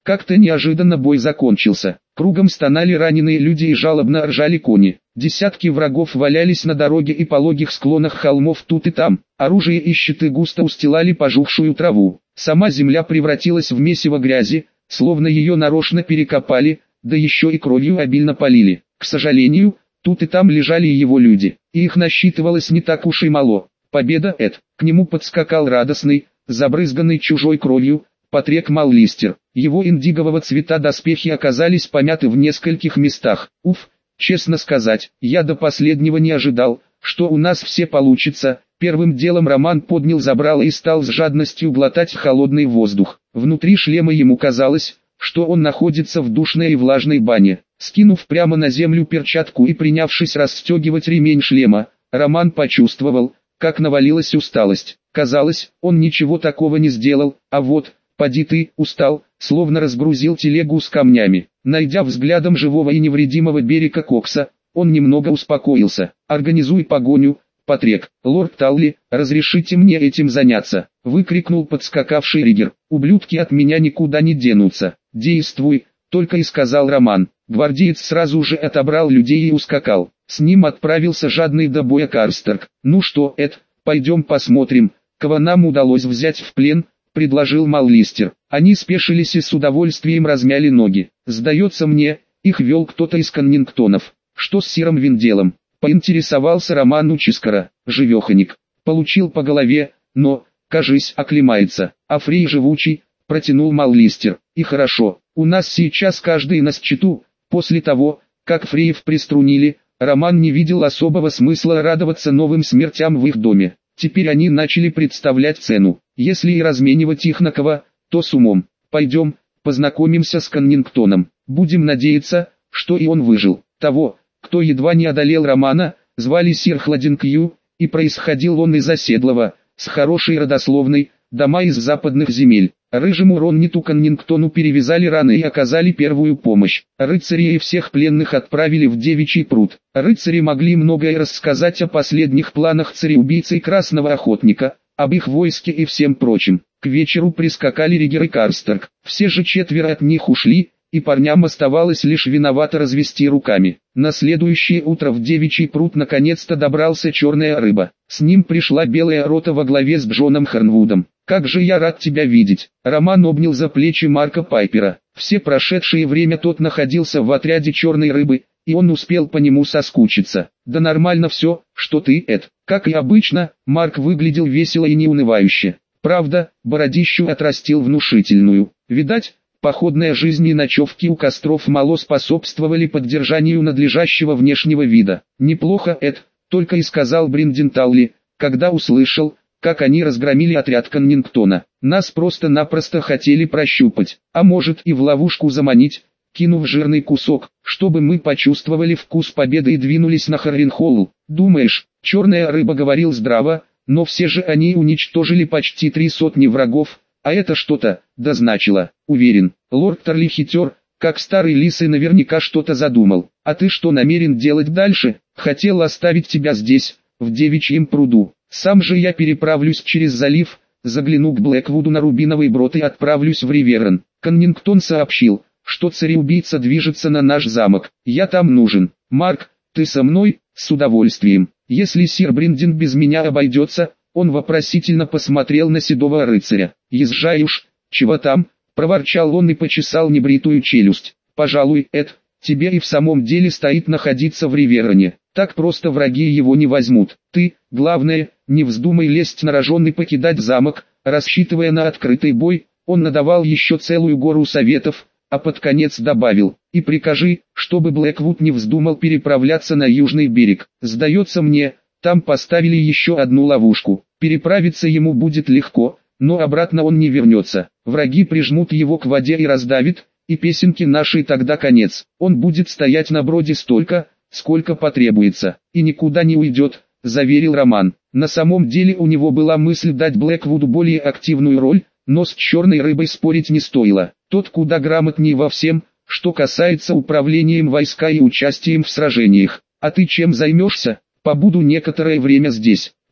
Как-то неожиданно бой закончился. Кругом стонали раненые люди и жалобно ржали кони. Десятки врагов валялись на дороге и пологих склонах холмов тут и там. Оружие и щиты густо устилали пожухшую траву. Сама земля превратилась в месиво грязи, словно ее нарочно перекопали, да еще и кровью обильно полили. К сожалению, тут и там лежали и его люди, и их насчитывалось не так уж и мало. Победа, Эд! К нему подскакал радостный, забрызганный чужой кровью, Патрик Маллистер. Его индигового цвета доспехи оказались помяты в нескольких местах. Уф, честно сказать, я до последнего не ожидал, что у нас все получится. Первым делом Роман поднял забрало и стал с жадностью глотать холодный воздух. Внутри шлема ему казалось, что он находится в душной и влажной бане. Скинув прямо на землю перчатку и принявшись расстегивать ремень шлема, Роман почувствовал, как навалилась усталость. Казалось, он ничего такого не сделал, а вот, поди ты, устал, словно разгрузил телегу с камнями. Найдя взглядом живого и невредимого Берика Кокса, он немного успокоился. «Организуй погоню, Патрик. Лорд Талли, разрешите мне этим заняться», — выкрикнул подскакавший Ригер. «Ублюдки от меня никуда не денутся». «Действуй», — только и сказал Роман. Гвардеец сразу же отобрал людей и ускакал. С ним отправился жадный до боя Карстерк. «Ну что, Эд, пойдем посмотрим, кого нам удалось взять в плен», — предложил Маллистер. Они спешились и с удовольствием размяли ноги. «Сдается мне, их вел кто-то из Коннингтонов. Что с сиром Винделом?» — поинтересовался Роман у Чискара. «Живеханик. Получил по голове, но, кажись, оклемается. А Фрей живучий», — протянул Маллистер. «И хорошо, у нас сейчас каждый на счету». После того, как Фреев приструнили, Роман не видел особого смысла радоваться новым смертям в их доме. Теперь они начали представлять цену. Если и разменивать их на кого, то с умом. «Пойдем, познакомимся с Коннингтоном. Будем надеяться, что и он выжил». Того, кто едва не одолел Романа, звали сир Хладенкью, и происходил он из оседлого, с хорошей родословной, дома из западных земель. Рыжему Ронниту Коннингтону перевязали раны и оказали первую помощь. Рыцарей и всех пленных отправили в Девичий пруд. Рыцари могли многое рассказать о последних планах цареубийцы и Красного Охотника, об их войске и всем прочем. К вечеру прискакали Ригер и Карстерк. Все же четверо от них ушли, и парням оставалось лишь виновато развести руками. На следующее утро в Девичий пруд наконец-то добрался Черная Рыба. С ним пришла Белая Рота во главе с Джоном Харнвудом. «Как же я рад тебя видеть!» Роман обнял за плечи Марка Пайпера. Все прошедшее время тот находился в отряде Черной Рыбы, и он успел по нему соскучиться. «Да нормально все, что ты, Эд». Как и обычно, Марк выглядел весело и неунывающе. Правда, бородищу отрастил внушительную. Видать, походная жизнь и ночевки у костров мало способствовали поддержанию надлежащего внешнего вида. «Неплохо, Эд», — только и сказал Бринден Талли, когда услышал, как они разгромили отряд Коннингтона. «Нас просто-напросто хотели прощупать, а может и в ловушку заманить, кинув жирный кусок, чтобы мы почувствовали вкус победы и двинулись на Харренхолл. Думаешь?» Черная Рыба говорил здраво, но все же они уничтожили почти 300 врагов, а это что-то, да значило. Уверен, лорд Тарли хитер, как старый лис и наверняка что-то задумал. «А ты что намерен делать дальше?» «Хотел оставить тебя здесь, в Девичьем пруду. Сам же я переправлюсь через залив, загляну к Блэквуду на Рубиновый брод и отправлюсь в Риверн». Коннингтон сообщил, что цареубийца движется на наш замок. «Я там нужен. Марк, ты со мной?» «С удовольствием. Если сир Бринден без меня обойдется». Он вопросительно посмотрел на седого рыцаря. «Езжай уж, чего там?» — проворчал он и почесал небритую челюсть. «Пожалуй, Эд, тебе и в самом деле стоит находиться в Риверне. Так просто враги его не возьмут. Ты, главное, не вздумай лезть на рожон и покидать замок». Рассчитывая на открытый бой, он надавал еще целую гору советов, а под конец добавил: «И прикажи, чтобы Блэквуд не вздумал переправляться на южный берег. Сдается мне, там поставили еще одну ловушку. Переправиться ему будет легко, но обратно он не вернется. Враги прижмут его к воде и раздавят, и песенки нашей тогда конец. Он будет стоять на броде столько, сколько потребуется, и никуда не уйдет», — заверил Роман. На самом деле у него была мысль дать Блэквуду более активную роль, но с Черной Рыбой спорить не стоило. Тот куда грамотнее во всем, что касается управлением войска и участием в сражениях. «А ты чем займешься?» «Побуду некоторое время здесь.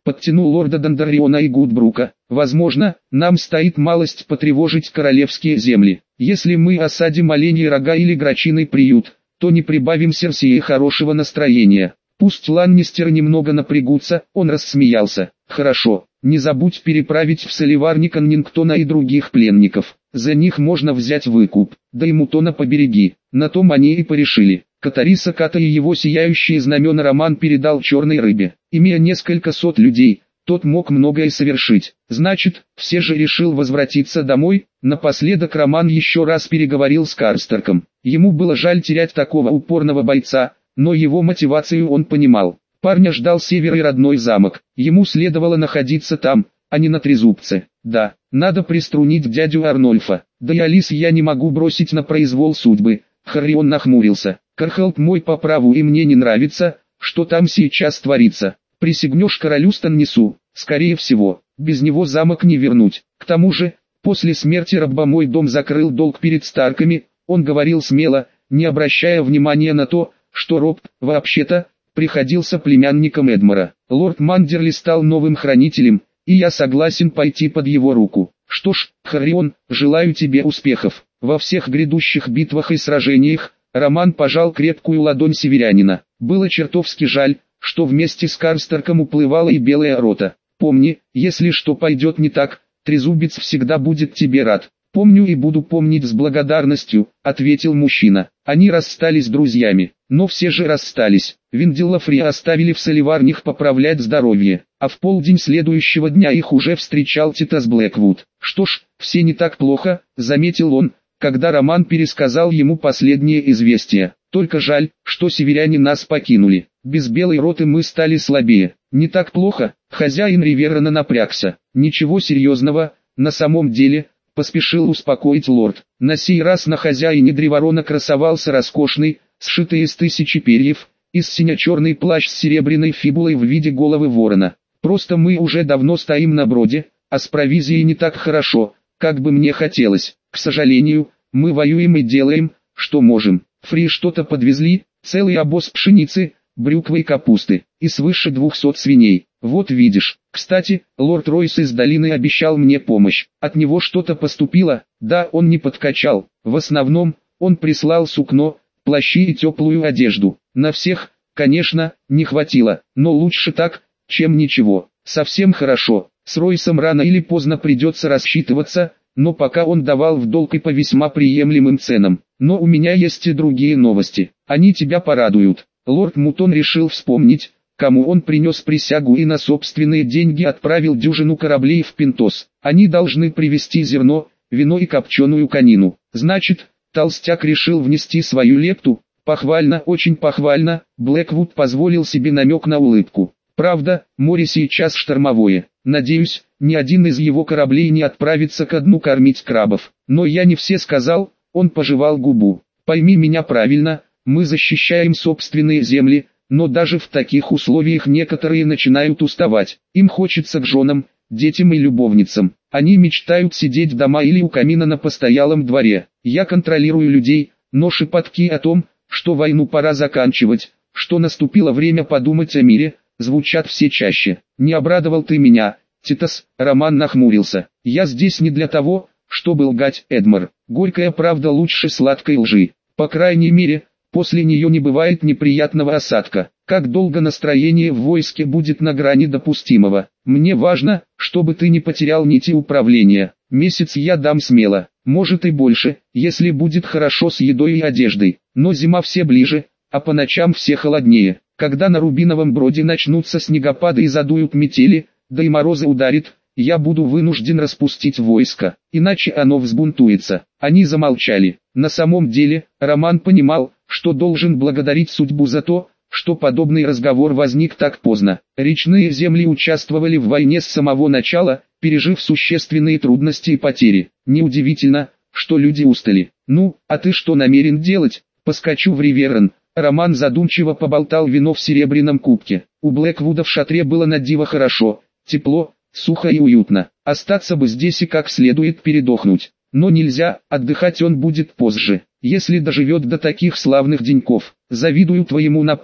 подтянул лорда Дондарриона и Гудбрука. Возможно, нам стоит малость потревожить королевские земли. Если мы осадим оленьи рога или грачиный приют, то не прибавим Серсии хорошего настроения. Пусть Ланнистеры немного напрягутся, он рассмеялся. Хорошо, не забудь переправить в Соливарни Коннингтона и других пленников. За них можно взять выкуп, да и Мутона побереги. На том они и порешили. Катариса Ката и его сияющие знамена Роман передал Черной Рыбе. Имея несколько сот людей, тот мог многое совершить. Значит, все же решил возвратиться домой. Напоследок Роман еще раз переговорил с Карстерком. Ему было жаль терять такого упорного бойца, но его мотивацию он понимал. Парня ждал север и родной замок. Ему следовало находиться там, а не на Трезубце. Да, надо приструнить дядю Арнольфа. Да и Алис я не могу бросить на произвол судьбы. Харрион нахмурился. Кархалт мой по праву, и мне не нравится, что там сейчас творится. Присягнешь королю Станнису, скорее всего, без него замок не вернуть. К тому же, после смерти Робба мой дом закрыл долг перед Старками. Он говорил смело, не обращая внимания на то, что Роб, вообще-то, приходился племянником Эдмора. Лорд Мандерли стал новым хранителем, и я согласен пойти под его руку. Что ж, Харрион, желаю тебе успехов. Во всех грядущих битвах и сражениях. Роман пожал крепкую ладонь северянина. Было чертовски жаль, что вместе с Карстерком уплывала и Белая Рота. Помни, если что пойдет не так, Трезубец всегда будет тебе рад. Помню и буду помнить с благодарностью, ответил мужчина. Они расстались друзьями, но все же расстались. Виндила Фри оставили в Соливарнях поправлять здоровье, а в полдень следующего дня их уже встречал Титас Блэквуд. Что ж, все не так плохо, заметил он, когда Роман пересказал ему последнее известие. Только жаль, что северяне нас покинули. Без Белой Роты мы стали слабее. Не так плохо, хозяин Риверрона напрягся. Ничего серьезного, на самом деле, поспешил успокоить лорд. На сей раз на хозяине Древарона красовался роскошный, сшитый из 1000 перьев, из сине-черный плащ с серебряной фибулой в виде головы ворона. Просто мы уже давно стоим на броде, а с провизией не так хорошо, как бы мне хотелось. К сожалению, мы воюем и делаем, что можем. Фри что-то подвезли, целый обоз пшеницы, брюквы и капусты, и свыше 200 свиней. Вот видишь. Кстати, лорд Ройс из долины обещал мне помощь. От него что-то поступило? Да, он не подкачал. В основном, он прислал сукно, плащи и теплую одежду. На всех, конечно, не хватило, но лучше так, чем ничего. Совсем хорошо. С Ройсом рано или поздно придется рассчитываться, но пока он давал в долг и по весьма приемлемым ценам. Но у меня есть и другие новости. Они тебя порадуют. Лорд Мутон решил вспомнить, кому он принес присягу, и на собственные деньги отправил дюжину кораблей в Пинтос. Они должны привезти зерно, вино и копченую конину. Значит, толстяк решил внести свою лепту. Похвально, очень похвально. Блэквуд позволил себе намек на улыбку. Правда, море сейчас штормовое. Надеюсь, ни один из его кораблей не отправится ко дну кормить крабов. Но я не все сказал, он пожевал губу. Пойми меня правильно, мы защищаем собственные земли, но даже в таких условиях некоторые начинают уставать. Им хочется к женам, детям и любовницам. Они мечтают сидеть дома или у камина на постоялом дворе. Я контролирую людей, но шепотки о том, что войну пора заканчивать, что наступило время подумать о мире, звучат все чаще. Не обрадовал ты меня, Титас? Роман нахмурился. Я здесь не для того, чтобы лгать, Эдмор. Горькая правда лучше сладкой лжи. По крайней мере, после нее не бывает неприятного осадка. Как долго настроение в войске будет на грани допустимого. Мне важно, чтобы ты не потерял нити управления. Месяц я дам смело, может и больше, если будет хорошо с едой и одеждой. Но зима все ближе, а по ночам все холоднее. Когда на Рубиновом броде начнутся снегопады и задуют метели, да и морозы ударит, я буду вынужден распустить войско, иначе оно взбунтуется. Они замолчали. На самом деле, Роман понимал, что должен благодарить судьбу за то, что подобный разговор возник так поздно. Речные земли участвовали в войне с самого начала, пережив существенные трудности и потери. Неудивительно, что люди устали. Ну, а ты что намерен делать? Поскочу в Риверрон. Роман задумчиво поболтал вино в серебряном кубке. У Блэквуда в шатре было на диво хорошо, тепло, сухо и уютно. Остаться бы здесь и как следует передохнуть. Но нельзя, отдыхать он будет позже, если доживет до таких славных деньков. Завидую твоему напору,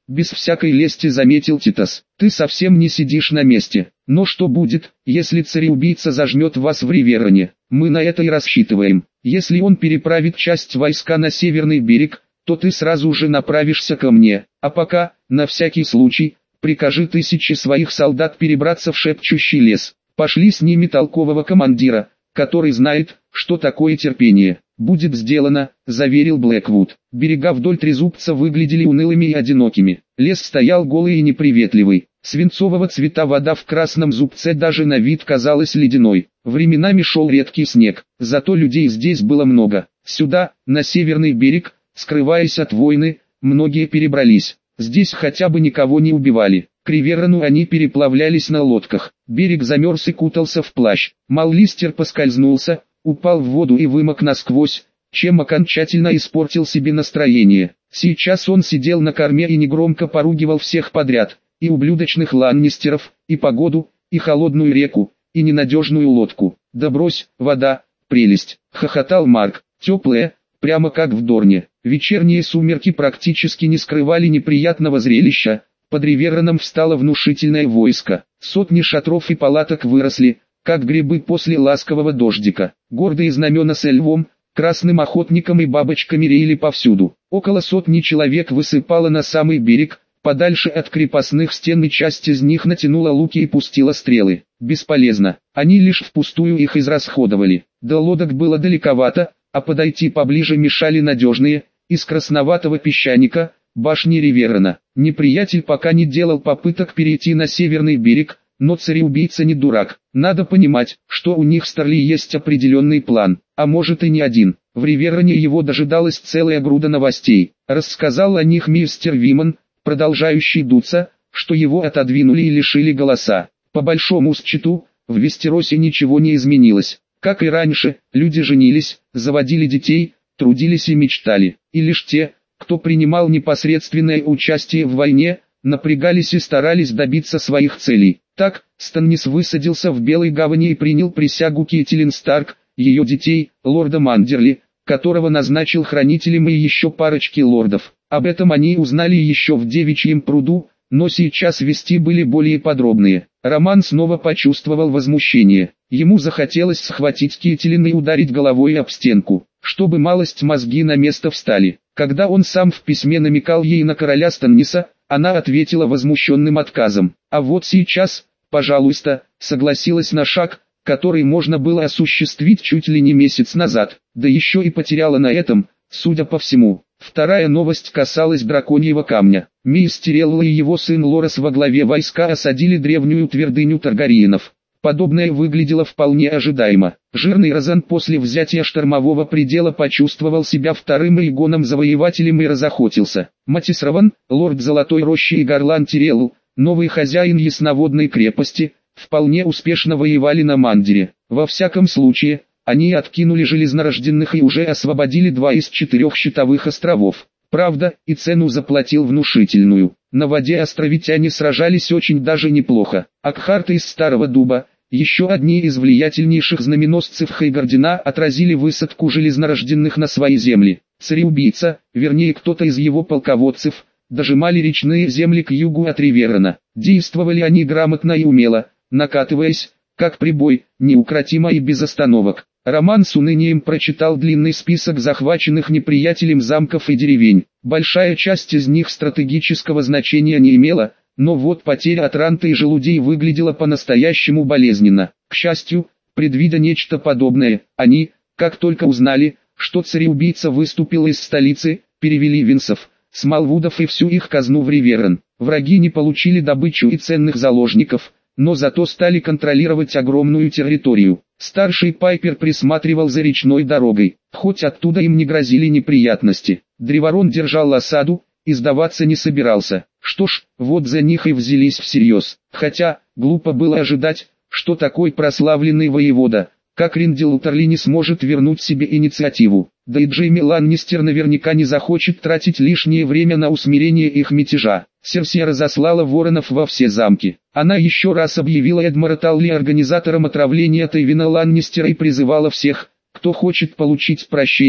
без всякой лести заметил Титас. Ты совсем не сидишь на месте. Но что будет, если цареубийца зажмет вас в Ривероне? Мы на это и рассчитываем. Если он переправит часть войска на северный берег, то ты сразу же направишься ко мне. А пока, на всякий случай, прикажи 1000 своих солдат перебраться в шепчущий лес. Пошли с ними толкового командира, который знает, что такое терпение. «Будет сделано», — заверил Блэквуд. Берега вдоль Трезубца выглядели унылыми и одинокими. Лес стоял голый и неприветливый. Свинцового цвета вода в красном зубце даже на вид казалась ледяной. Временами шел редкий снег, зато людей здесь было много. Сюда, на северный берег, скрываясь от войны, многие перебрались. Здесь хотя бы никого не убивали. К Риверону они переплавлялись на лодках. Берег замерз и кутался в плащ. Маллистер поскользнулся, упал в воду и вымок насквозь, чем окончательно испортил себе настроение. Сейчас он сидел на корме и негромко поругивал всех подряд, и ублюдочных ланнистеров, и погоду, и холодную реку, и ненадежную лодку. «Да брось, вода, прелесть!» — хохотал Марк. «Теплая, прямо как в Дорне». Вечерние сумерки практически не скрывали неприятного зрелища. Под Ривероном встало внушительное войско. Сотни шатров и палаток выросли, как грибы после ласкового дождика. Гордые знамена с львом, красным охотником и бабочками реяли повсюду. Около 100 человек высыпало на самый берег, подальше от крепостных стен, и часть из них натянула луки и пустила стрелы. Бесполезно, они лишь впустую их израсходовали. До лодок было далековато, а подойти поближе мешали надежные, из красноватого песчаника, башни Риверона. Неприятель пока не делал попыток перейти на северный берег, но цареубийца не дурак. Надо понимать, что у них с Торли есть определенный план, а может и не один. В Ривероне его дожидалась целая груда новостей. Рассказал о них мистер Виман, продолжающий дуться, что его отодвинули и лишили голоса. По большому счету, в Вестеросе ничего не изменилось. Как и раньше, люди женились, заводили детей, трудились и мечтали. И лишь те, кто принимал непосредственное участие в войне, напрягались и старались добиться своих целей. Так, Станнис высадился в Белой гавани и принял присягу Кейтилин Старк, ее детей, лорда Мандерли, которого назначил хранителем, и еще парочки лордов. Об этом они узнали еще в Девичьем пруду, но сейчас вести были более подробные. Роман снова почувствовал возмущение. Ему захотелось схватить Кейтилин и ударить головой об стенку, чтобы малость мозги на место встали. Когда он сам в письме намекал ей на короля Станниса, она ответила возмущенным отказом. А вот сейчас, пожалуйста, согласилась на шаг, который можно было осуществить чуть ли не месяц назад, да еще и потеряла на этом, судя по всему. Вторая новость касалась драконьего камня. Мисс Тирелла и его сын Лорес во главе войска осадили древнюю твердыню Таргариенов. Подобное выглядело вполне ожидаемо. Жирный Розан после взятия штормового предела почувствовал себя вторым Эйгоном-завоевателем и разохотился. Матис Раван, лорд Золотой Рощи, и Гарлан Тирелл, новый хозяин ясноводной крепости, вполне успешно воевали на Мандере. Во всяком случае, они откинули железнорожденных и уже освободили 2 из 4 щитовых островов. Правда, и цену заплатил внушительную. На воде островитяне сражались очень даже неплохо. Акхарты из Старого Дуба, еще одни из влиятельнейших знаменосцев Хейгардена, отразили высадку железнорожденных на свои земли. Цареубийца, вернее кто-то из его полководцев, дожимали речные земли к югу от Риверона. Действовали они грамотно и умело, накатываясь, как прибой, неукротимо и без остановок. Роман с унынием прочитал длинный список захваченных неприятелем замков и деревень. Большая часть из них стратегического значения не имела, но вот потеря Атранта и желудей выглядела по-настоящему болезненно. К счастью, предвидя нечто подобное, они, как только узнали, что цареубийца выступил из столицы, перевели Винсов, Смолвудов и всю их казну в Риверон. Враги не получили добычу и ценных заложников, но зато стали контролировать огромную территорию. Старший Пайпер присматривал за речной дорогой, хоть оттуда им не грозили неприятности. Древарон держал осаду, и сдаваться не собирался. Что ж, вот за них и взялись всерьез. Хотя, глупо было ожидать, что такой прославленный воевода, как Риндел Утерли, не сможет вернуть себе инициативу. Да и Джейми Ланнистер наверняка не захочет тратить лишнее время на усмирение их мятежа. Серсия разослала воронов во все замки. Она еще раз объявила Эдмара Талли организатором отравления Тейвина Ланнистера и призывала всех, кто хочет получить прощение,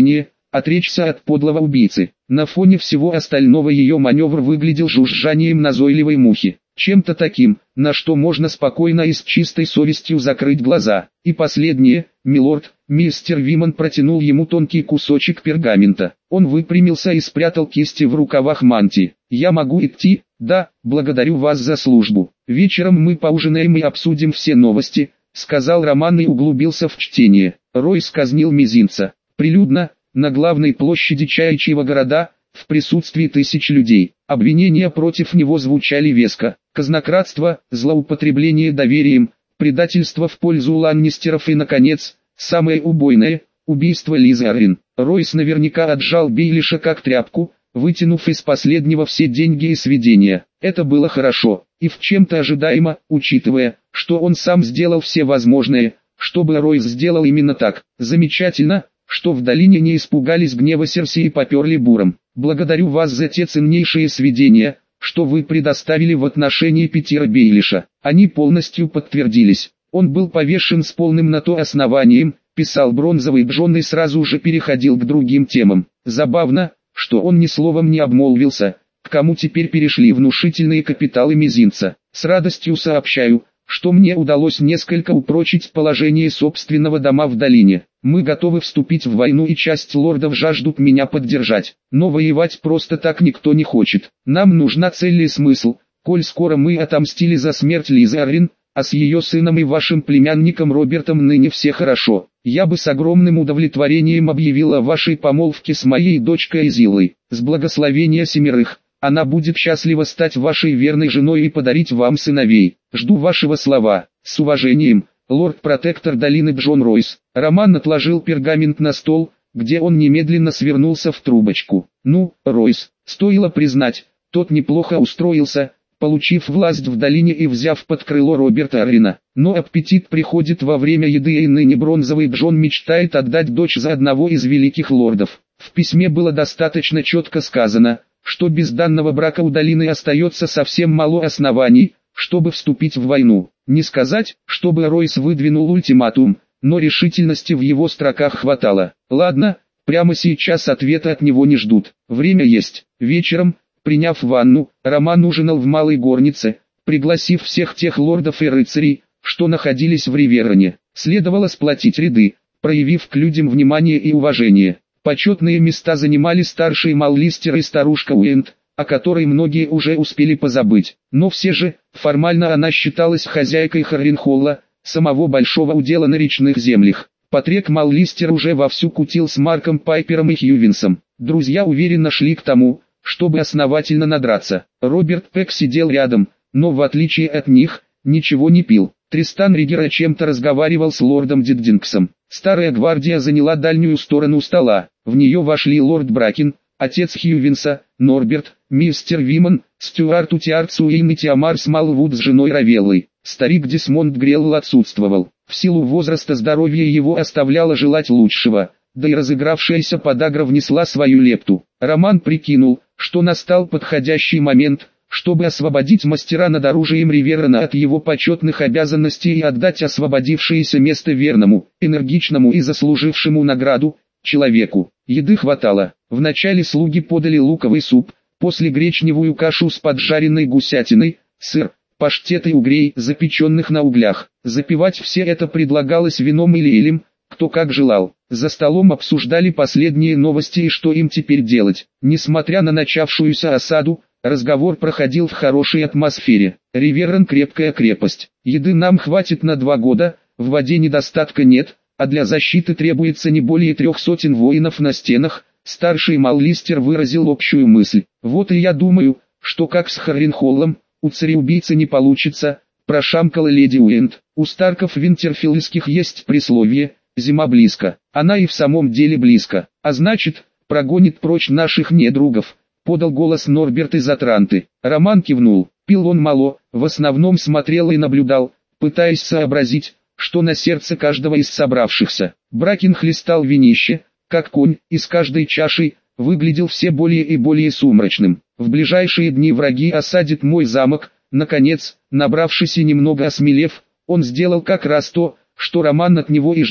отречься от подлого убийцы. На фоне всего остального ее маневр выглядел жужжанием назойливой мухи. Чем-то таким, на что можно спокойно и с чистой совестью закрыть глаза. И последнее, милорд, мистер Виман протянул ему тонкий кусочек пергамента. Он выпрямился и спрятал кисти в рукавах мантии. «Я могу идти?» «Да, благодарю вас за службу. Вечером мы поужинаем и обсудим все новости», — сказал Роман и углубился в чтение. Ройс казнил мизинца. Прилюдно, на главной площади Чаячьего города, в присутствии тысяч людей. Обвинения против него звучали веско. Казнократство, злоупотребление доверием, предательство в пользу ланнистеров и, наконец, самое убойное – убийство Лизы Аррен. Ройс наверняка отжал Бейлиша как тряпку, вытянув из последнего все деньги и сведения. Это было хорошо, и в чем-то ожидаемо, учитывая, что он сам сделал все возможное, чтобы Ройс сделал именно так. Замечательно, что в долине не испугались гнева Серси и поперли буром. Благодарю вас за те ценнейшие сведения, что вы предоставили в отношении Питера Бейлиша. Они полностью подтвердились. Он был повешен с полным на то основанием, писал Бронзовый Джон и сразу же переходил к другим темам. Забавно, что он ни словом не обмолвился, к кому теперь перешли внушительные капиталы мизинца. С радостью сообщаю, что мне удалось несколько упрочить положение собственного дома в долине. Мы готовы вступить в войну, и часть лордов жаждут меня поддержать. Но воевать просто так никто не хочет. Нам нужна цель и смысл. Коль скоро мы отомстили за смерть Лизы Аррен, а с ее сыном и вашим племянником Робертом ныне все хорошо, я бы с огромным удовлетворением объявил о вашей помолвке с моей дочкой Зилой. С благословения семерых. Она будет счастлива стать вашей верной женой и подарить вам сыновей. Жду вашего слова. С уважением, лорд-протектор долины Джон Ройс. Роман отложил пергамент на стол, где он немедленно свернулся в трубочку. Ну, Ройс, стоило признать, тот неплохо устроился, получив власть в долине и взяв под крыло Роберта Аррена. Но аппетит приходит во время еды, и ныне Бронзовый Джон мечтает отдать дочь за одного из великих лордов. В письме было достаточно четко сказано, что без данного брака у долины остается совсем мало оснований, чтобы вступить в войну. Не сказать, чтобы Ройс выдвинул ультиматум, но решительности в его строках хватало. Ладно, прямо сейчас ответа от него не ждут. Время есть. Вечером, приняв ванну, Роман ужинал в малой горнице, пригласив всех тех лордов и рыцарей, что находились в Ривероне. Следовало сплотить ряды, проявив к людям внимание и уважение. Почетные места занимали старший Маллистер и старушка Уэнд, о которой многие уже успели позабыть. Но все же, формально она считалась хозяйкой Харренхолла, самого большого удела на речных землях. Патрик Маллистер уже вовсю кутил с Марком Пайпером и Хьювинсом. Друзья уверенно шли к тому, чтобы основательно надраться. Роберт Пек сидел рядом, но в отличие от них, ничего не пил. Тристан Ригер о чем-то разговаривал с лордом Диддингсом. Старая гвардия заняла дальнюю сторону стола. В нее вошли лорд Бракин, отец Хьювинса, Норберт, мистер Виман, Стюарт Утиарт Суэйн и Тиамар Смалвуд с женой Равеллой. Старик Десмонд Грелл отсутствовал. В силу возраста здоровье его оставляло желать лучшего, да и разыгравшаяся подагра внесла свою лепту. Роман прикинул, что настал подходящий момент, чтобы освободить мастера над оружием Риверона от его почетных обязанностей и отдать освободившееся место верному, энергичному и заслужившему награду человеку. Еды хватало. Вначале слуги подали луковый суп, после гречневую кашу с поджаренной гусятиной, сыр, паштет и угрей, запеченных на углях. Запивать все это предлагалось вином или элем, кто как желал. За столом обсуждали последние новости и что им теперь делать. Несмотря на начавшуюся осаду, разговор проходил в хорошей атмосфере. Риверон крепкая крепость. Еды нам хватит на 2 года, в воде недостатка нет, а для защиты требуется не более 300 воинов на стенах. Старший Маллистер выразил общую мысль. Вот и я думаю, что как с Харренхоллом, у цареубийцы не получится, прошамкала леди Уэнд. У Старков Винтерфиллских есть присловие: зима близко. Она и в самом деле близко, а значит, прогонит прочь наших недругов, подал голос Норберт из Атранты. Роман кивнул. Пил он мало, в основном смотрел и наблюдал, пытаясь сообразить, что на сердце каждого из собравшихся. Бракин хлестал винище, как конь, и с каждой чашей выглядел все более и более сумрачным. В ближайшие дни враги осадят мой замок. Наконец, набравшись и немного осмелев, он сделал как раз то, что Роман от него и ждал,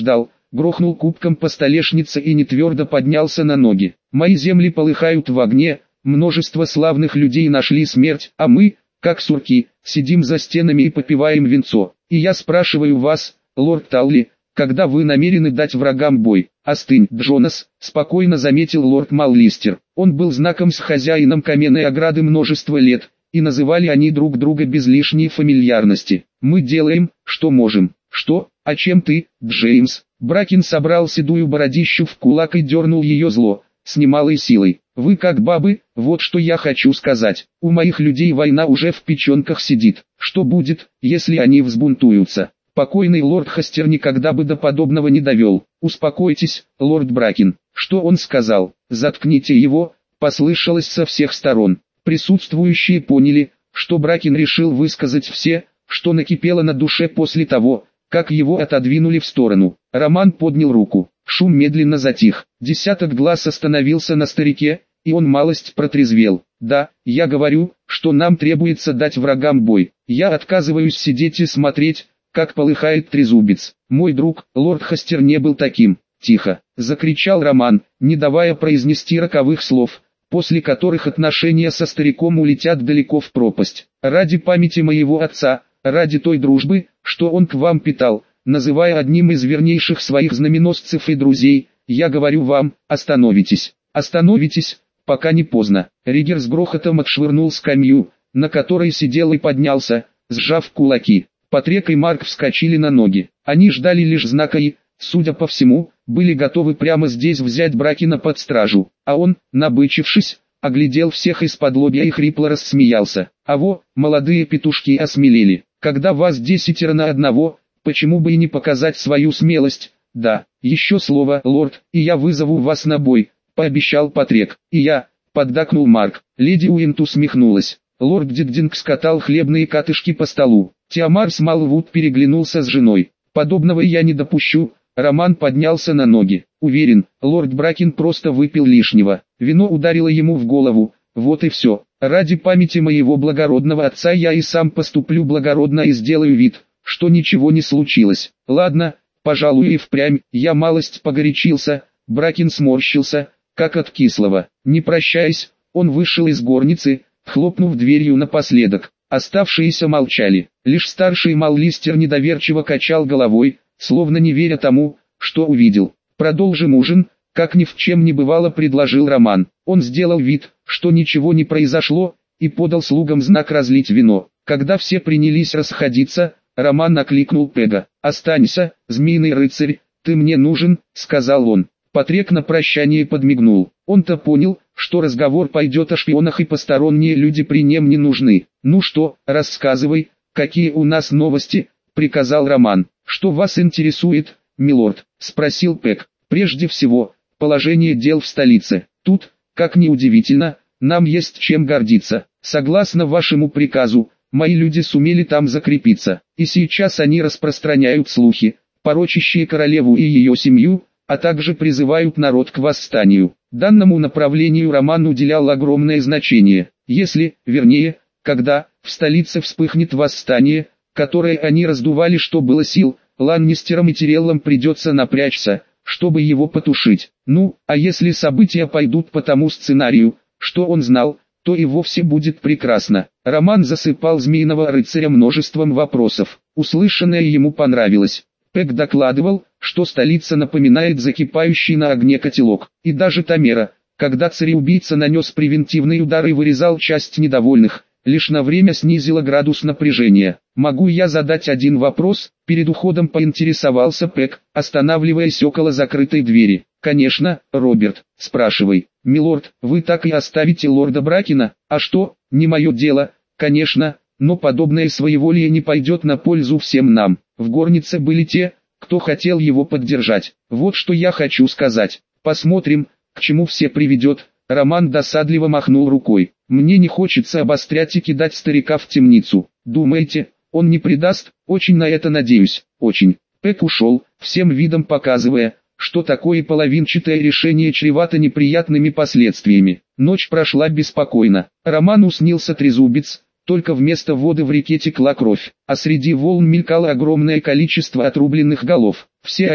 грохнул кубком по столешнице и нетвердо поднялся на ноги. «Мои земли полыхают в огне, множество славных людей нашли смерть, а мы, как сурки, сидим за стенами и попиваем винцо. И я спрашиваю вас, лорд Талли, когда вы намерены дать врагам бой?» «Остынь, Джонас», — спокойно заметил лорд Маллистер. Он был знаком с хозяином каменной ограды множество лет, и называли они друг друга без лишней фамильярности. «Мы делаем, что можем». «Что? А чем ты, Джеймс?» Бракин собрал седую бородищу в кулак и дернул ее зло, с немалой силой. «Вы как бабы, вот что я хочу сказать. У моих людей война уже в печенках сидит. Что будет, если они взбунтуются?» Покойный лорд Хастер никогда бы до подобного не довел. «Успокойтесь, лорд Бракин». «Что он сказал?» «Заткните его», послышалось со всех сторон. Присутствующие поняли, что Бракин решил высказать все, что накипело на душе после того, как его отодвинули в сторону. Роман поднял руку. Шум медленно затих. Десяток глаз остановился на старике, и он малость протрезвел. «Да, я говорю, что нам требуется дать врагам бой. Я отказываюсь сидеть и смотреть, как полыхает трезубец. Мой друг, лорд Хастер, не был таким». «Тихо!» — закричал Роман, не давая произнести роковых слов, после которых отношения со стариком улетят далеко в пропасть. «Ради памяти моего отца, ради той дружбы, что он к вам питал, называя одним из вернейших своих знаменосцев и друзей, я говорю вам, остановитесь, остановитесь, пока не поздно». Ригер с грохотом отшвырнул скамью, на которой сидел, и поднялся, сжав кулаки. Патрик и Марк вскочили на ноги. Они ждали лишь знака и, судя по всему, были готовы прямо здесь взять Бракина под стражу. А он, набычившись, оглядел всех из-под лобья и хрипло рассмеялся. «А во, молодые петушки осмелели. Когда вас 10 на одного, почему бы и не показать свою смелость?» «Да, еще слово, лорд, и я вызову вас на бой», — пообещал Патрик. «И я», — поддакнул Марк. Леди Уинт усмехнулась. Лорд Дигдинг скатал хлебные катышки по столу. Тиамар Смалвуд переглянулся с женой. «Подобного я не допущу». Роман поднялся на ноги. «Уверен, лорд Бракин просто выпил лишнего. Вино ударило ему в голову. Вот и все. Ради памяти моего благородного отца я и сам поступлю благородно и сделаю вид, что ничего не случилось. Ладно, пожалуй, и впрямь, я малость погорячился». Бракин сморщился, как от кислого. Не прощаясь, он вышел из горницы, хлопнув дверью напоследок. Оставшиеся молчали. Лишь старший Маллистер недоверчиво качал головой, словно не веря тому, что увидел. «Продолжим ужин», — как ни в чем не бывало, предложил Роман. Он сделал вид, что ничего не произошло, и подал слугам знак разлить вино. Когда все принялись расходиться, Роман окликнул Пега. «Останься, змеиный рыцарь, ты мне нужен», — сказал он. Патрик на прощание подмигнул. Он-то понял, что разговор пойдет о шпионах и посторонние люди при нем не нужны. «Ну что, рассказывай, какие у нас новости», — приказал Роман. «Что вас интересует, милорд?» — спросил Пэг. «Прежде всего, положение дел в столице. Тут, как ни удивительно, нам есть чем гордиться. Согласно вашему приказу, мои люди сумели там закрепиться, и сейчас они распространяют слухи, порочащие королеву и ее семью, а также призывают народ к восстанию». Данному направлению Роман уделял огромное значение. Если, вернее, когда, в столице вспыхнет восстание, которое они раздували что было сил, Ланнистерам и Тиреллам придется напрячься, чтобы его потушить. Ну, а если события пойдут по тому сценарию, что он знал, то и вовсе будет прекрасно. Роман засыпал змеиного рыцаря множеством вопросов. Услышанное ему понравилось. Пэг докладывал, что столица напоминает закипающий на огне котелок. И даже Тамера, когда цареубийца нанес превентивный удар и вырезал часть недовольных, лишь на время снизила градус напряжения. «Могу я задать один вопрос?» Перед уходом поинтересовался Пэг, останавливаясь около закрытой двери. «Конечно, Роберт, спрашивай». «Милорд, вы так и оставите лорда Бракина?» «А что, не мое дело, конечно, но подобное своеволие не пойдет на пользу всем нам. В горнице были те, кто хотел его поддержать. Вот что я хочу сказать. Посмотрим, к чему все приведет». Роман досадливо махнул рукой. «Мне не хочется обострять и кидать старика в темницу. Думаете, он не предаст?» «Очень на это надеюсь, очень». Пэк ушел, всем видом показывая, что такое половинчатое решение чревато неприятными последствиями. Ночь прошла беспокойно. Роману снился трезубец, только вместо воды в реке текла кровь, а среди волн мелькало огромное количество отрубленных голов. Все они,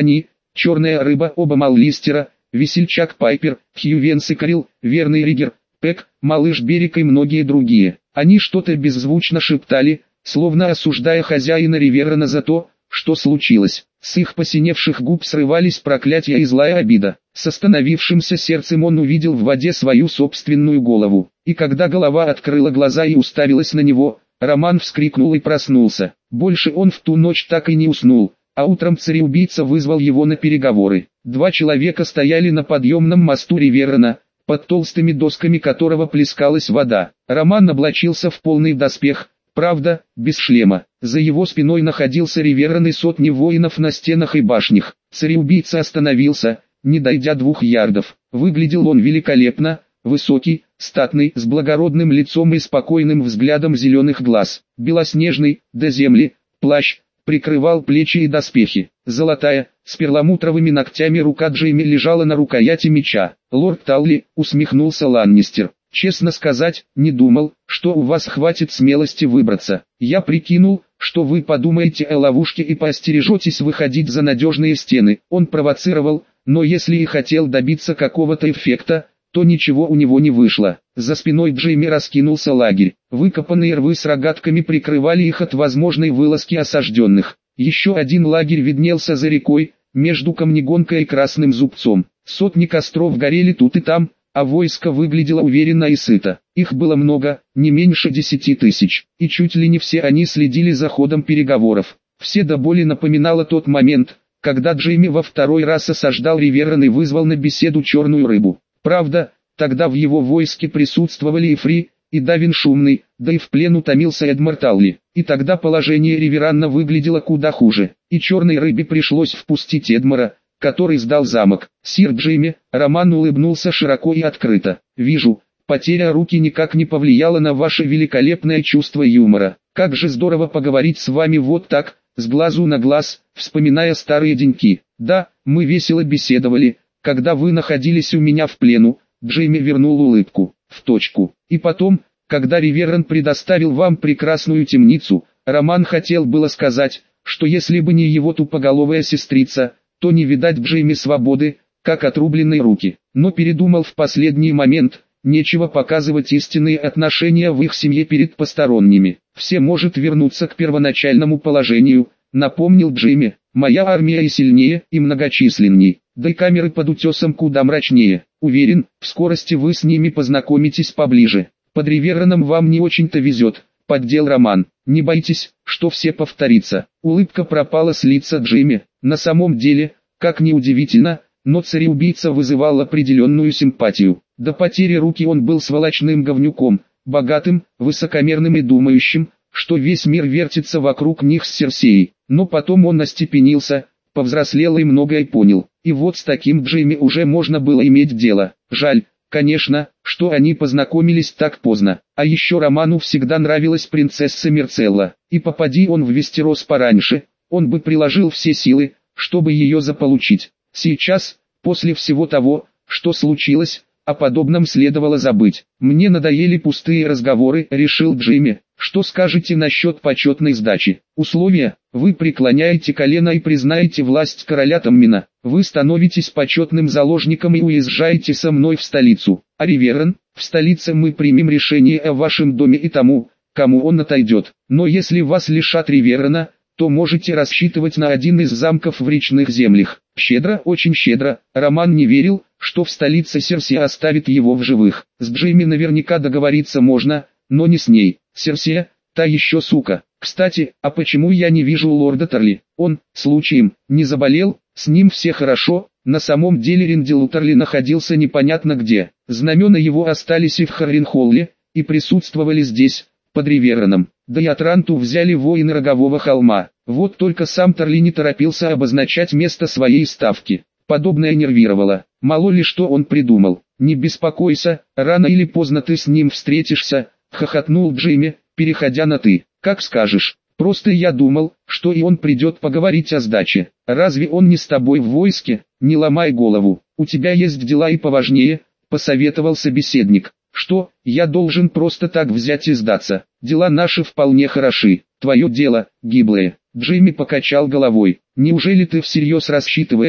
Черная рыба, оба Маллистера, весельчак Пайпер, Хьювенс и Карил, верный Ригер, Пэк, малыш Берег и многие другие. Они что-то беззвучно шептали, словно осуждая хозяина Риверана за то, что случилось. С их посиневших губ срывались проклятия и злая обида. С остановившимся сердцем он увидел в воде свою собственную голову. И когда голова открыла глаза и уставилась на него, Роман вскрикнул и проснулся. Больше он в ту ночь так и не уснул, а утром цареубийца вызвал его на переговоры. Два человека стояли на подъемном мосту Риверана, под толстыми досками которого плескалась вода. Роман облачился в полный доспех, правда, без шлема. За его спиной находился Риверан и сотни воинов на стенах и башнях. Цареубийца остановился, не дойдя 2 ярдов. Выглядел он великолепно, высокий, статный, с благородным лицом и спокойным взглядом зеленых глаз. Белоснежный, до земли, плащ, прикрывал плечи и доспехи. Золотая, с перламутровыми ногтями рука Джейми лежала на рукояти меча. «Лорд Талли», усмехнулся Ланнистер. «Честно сказать, не думал, что у вас хватит смелости выбраться. Я прикинул, что вы подумаете о ловушке и поостережетесь выходить за надежные стены». Он провоцировал, но если и хотел добиться какого-то эффекта, то ничего у него не вышло. За спиной Джейми раскинулся лагерь. Выкопанные рвы с рогатками прикрывали их от возможной вылазки осажденных. Еще один лагерь виднелся за рекой, между Камнегонкой и Красным Зубцом. Сотни костров горели тут и там, а войско выглядело уверенно и сыто. Их было много, не меньше 10 тысяч, и чуть ли не все они следили за ходом переговоров. Все до боли напоминало тот момент, когда Джейми во второй раз осаждал Риверан и вызвал на беседу черную рыбу. Правда, тогда в его войске присутствовали и Фри, и Давин Шумный, да и в плен утомился Эдмар Талли. И тогда положение Риверана выглядело куда хуже, и черной рыбе пришлось впустить Эдмара, который сдал замок. «Сир Джейми», Роман улыбнулся широко и открыто. «Вижу, потеря руки никак не повлияла на ваше великолепное чувство юмора. Как же здорово поговорить с вами вот так, с глазу на глаз, вспоминая старые деньки. Да, мы весело беседовали, когда вы находились у меня в плену». Джейми вернул улыбку. «В точку. И потом, когда Риверан предоставил вам прекрасную темницу, Роман хотел было сказать, что если бы не его тупоголовая сестрица, то не видать Джейми свободы, как отрубленной руки. Но передумал в последний момент, нечего показывать истинные отношения в их семье перед посторонними. Все может вернуться к первоначальному положению», напомнил Джейми. «Моя армия и сильнее, и многочисленней, да и камеры под утесом куда мрачнее. Уверен, в скорости вы с ними познакомитесь поближе. Под Ривераном вам не очень-то везет», поддел Роман. «Не бойтесь, что все повторится». Улыбка пропала с лица Джейми. На самом деле, как ни удивительно, но цареубийца вызывал определенную симпатию. До потери руки он был сволочным говнюком, богатым, высокомерным и думающим, что весь мир вертится вокруг них с Серсеей. Но потом он остепенился, повзрослел и многое понял. И вот с таким Джейми уже можно было иметь дело. Жаль, конечно, что они познакомились так поздно. А еще Роману всегда нравилась принцесса Мерцелла. И попади он в Вестерос пораньше, он бы приложил все силы, чтобы ее заполучить. Сейчас, после всего того, что случилось, о подобном следовало забыть. «Мне надоели пустые разговоры», — решил Джейми. «Что скажете насчет почетной сдачи? Условия: вы преклоняете колено и признаете власть короля Таммина. Вы становитесь почетным заложником и уезжаете со мной в столицу. А Риверан, в столице мы примем решение о вашем доме и тому, кому он отойдет. Но если вас лишат Риверана, то можете рассчитывать на один из замков в речных землях». Щедро, очень щедро. Роман не верил, что в столице Серсея оставит его в живых. С Джейми наверняка договориться можно, но не с ней. Серсея, та еще сука. Кстати, а почему я не вижу лорда Тарли? Он, случаем, не заболел? С ним все хорошо. На самом деле Риндел Тарли находился непонятно где. Знамена его остались и в Харренхолле, и присутствовали здесь, под Ривераном. Да и Атранту взяли воины Рогового холма. Вот только сам Тарли не торопился обозначать место своей ставки. Подобное нервировало. Мало ли что он придумал. «Не беспокойся, рано или поздно ты с ним встретишься», — хохотнул Джейми, переходя на «ты». «Как скажешь. Просто я думал, что и он придет поговорить о сдаче. Разве он не с тобой в войске? Не ломай голову. У тебя есть дела и поважнее», — посоветовал собеседник. «Что, я должен просто так взять и сдаться? Дела наши вполне хороши. Твое дело, гиблое». Джейми покачал головой. «Неужели ты всерьез рассчитываешь,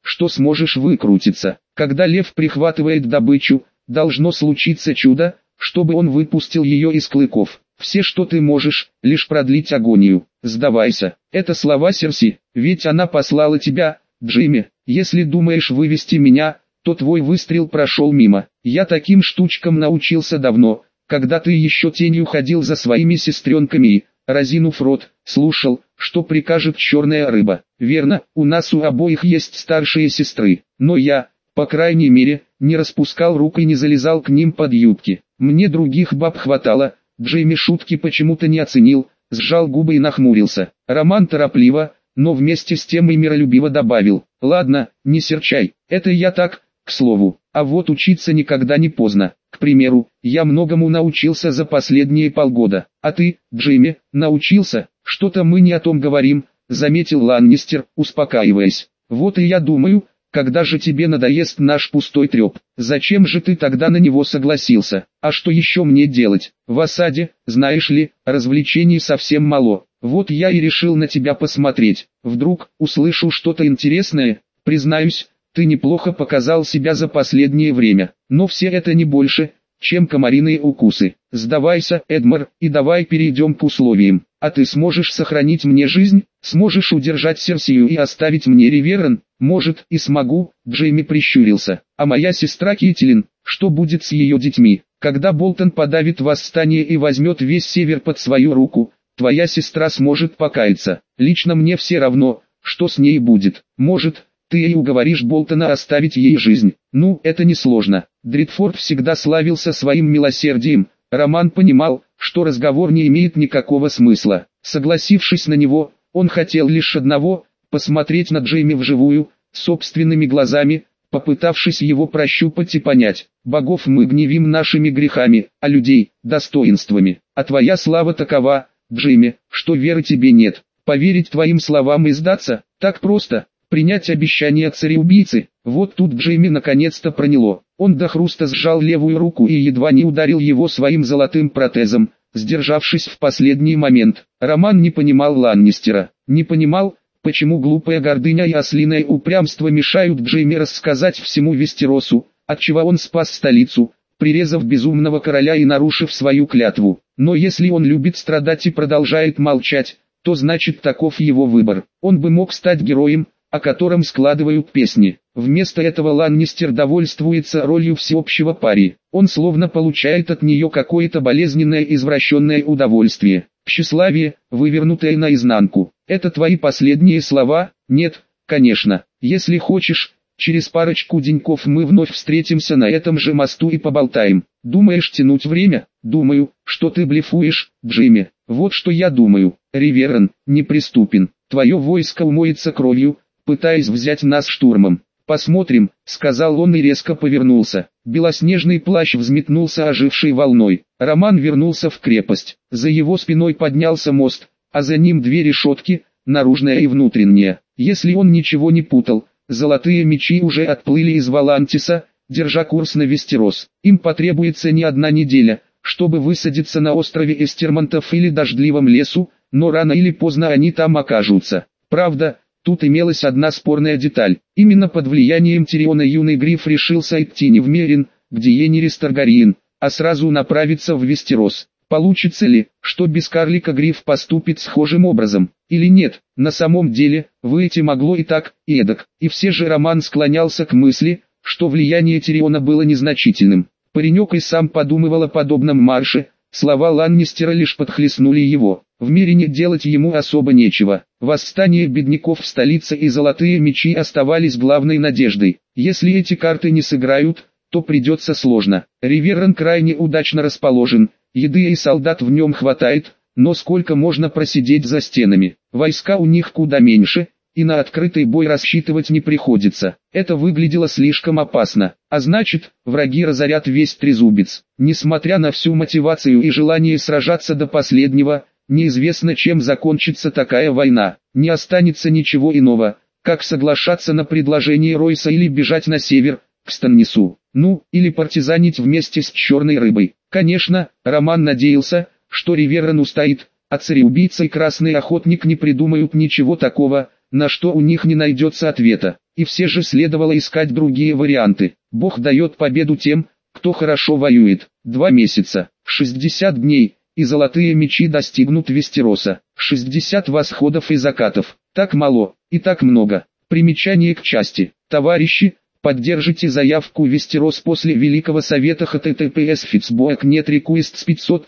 что сможешь выкрутиться. Когда лев прихватывает добычу, должно случиться чудо, чтобы он выпустил ее из клыков. Все, что ты можешь, лишь продлить агонию. Сдавайся. Это слова Серси, ведь она послала тебя, Джимми. Если думаешь вывести меня, то твой выстрел прошел мимо. Я таким штучкам научился давно, когда ты еще тенью ходил за своими сестренками и, разинув рот, слушал, что прикажет черная рыба. Верно, у нас у обоих есть старшие сестры, но я, по крайней мере, не распускал рук и не залезал к ним под юбки. Мне других баб хватало. Джимми шутки почему-то не оценил, сжал губы и нахмурился. Роман торопливо, но вместе с тем и миролюбиво добавил: «Ладно, не серчай, это я так, к слову, а вот учиться никогда не поздно. К примеру, я многому научился за последние полгода. А ты, Джимми, научился? Что-то мы не о том говорим», — заметил Ланнистер, успокаиваясь. «Вот и я думаю, когда же тебе надоест наш пустой треп? Зачем же ты тогда на него согласился? А что еще мне делать? В осаде, знаешь ли, развлечений совсем мало. Вот я и решил на тебя посмотреть. Вдруг услышу что-то интересное. Признаюсь, ты неплохо показал себя за последнее время, но все это не больше, чем комариные укусы. Сдавайся, Эдмар, и давай перейдем к условиям. А ты сможешь сохранить мне жизнь? Сможешь удержать Серсию и оставить мне Риверен?» «Может, и смогу», — Джейми прищурился. «А моя сестра Китлин, что будет с ее детьми? Когда Болтон подавит восстание и возьмет весь север под свою руку, твоя сестра сможет покаяться. Лично мне все равно, что с ней будет. Может, ты и уговоришь Болтона оставить ей жизнь. Ну, это несложно». Дритфорд всегда славился своим милосердием. Роман понимал, что разговор не имеет никакого смысла. Согласившись на него, он хотел лишь одного — посмотреть на Джейми вживую, собственными глазами, попытавшись его прощупать и понять. «Богов мы гневим нашими грехами, а людей — достоинствами. А твоя слава такова, Джейми, что веры тебе нет. Поверить твоим словам и сдаться, так просто, принять обещание цареубийцы». Вот тут Джейми наконец-то проняло. Он до хруста сжал левую руку и едва не ударил его своим золотым протезом, сдержавшись в последний момент. Роман не понимал Ланнистера, не понимал, почему глупая гордыня и ослиное упрямство мешают Джейми рассказать всему Вестеросу, отчего он спас столицу, прирезав безумного короля и нарушив свою клятву. Но если он любит страдать и продолжает молчать, то значит таков его выбор. Он бы мог стать героем, о котором складывают песни. Вместо этого Ланнистер довольствуется ролью всеобщего пари. Он словно получает от нее какое-то болезненное извращенное удовольствие. Тщеславие, вывернутое наизнанку. Это твои последние слова? Нет, конечно. Если хочешь, через парочку деньков мы вновь встретимся на этом же мосту и поболтаем. Думаешь тянуть время? Думаю, что ты блефуешь, Джимми. Вот что я думаю. Риверен неприступен. Твое войско умоется кровью, пытаясь взять нас штурмом. «Посмотрим», — сказал он и резко повернулся. Белоснежный плащ взметнулся ожившей волной. Роман вернулся в крепость. За его спиной поднялся мост, а за ним две решетки, наружная и внутренняя. Если он ничего не путал, золотые мечи уже отплыли из Валантиса, держа курс на Вестерос. Им потребуется не одна неделя, чтобы высадиться на острове Эстермонтов или дождливом лесу, но рано или поздно они там окажутся. Правда, тут имелась одна спорная деталь. Именно под влиянием Тириона юный Гриф решился идти не в Мерин, где Енирис Таргариен, а сразу направиться в Вестерос. Получится ли, что без карлика Гриф поступит схожим образом, или нет? На самом деле, выйти могло и так, и эдак. И все же Роман склонялся к мысли, что влияние Тириона было незначительным. Паренек и сам подумывал о подобном марше, слова Ланнистера лишь подхлестнули его. В Мерине делать ему особо нечего. Восстание бедняков в столице и золотые мечи оставались главной надеждой. Если эти карты не сыграют, то придется сложно. Риверен крайне удачно расположен, еды и солдат в нем хватает, но сколько можно просидеть за стенами? Войска у них куда меньше, и на открытый бой рассчитывать не приходится. Это выглядело слишком опасно, а значит, враги разорят весь Трезубец. Несмотря на всю мотивацию и желание сражаться до последнего, неизвестно, чем закончится такая война. Не останется ничего иного, как соглашаться на предложение Ройса или бежать на север, к Станнису. Ну, или партизанить вместе с черной рыбой. Конечно, Роман надеялся, что Риверен устоит, а цареубийца и красный охотник не придумают ничего такого, на что у них не найдется ответа. И все же следовало искать другие варианты. Бог дает победу тем, кто хорошо воюет. 2 месяца, 60 дней, и золотые мечи достигнут Вестероса. 60 восходов и закатов. Так мало, и так много. Примечание к части. Товарищи, поддержите заявку Вестерос после Великого Совета https fitsboak.net requests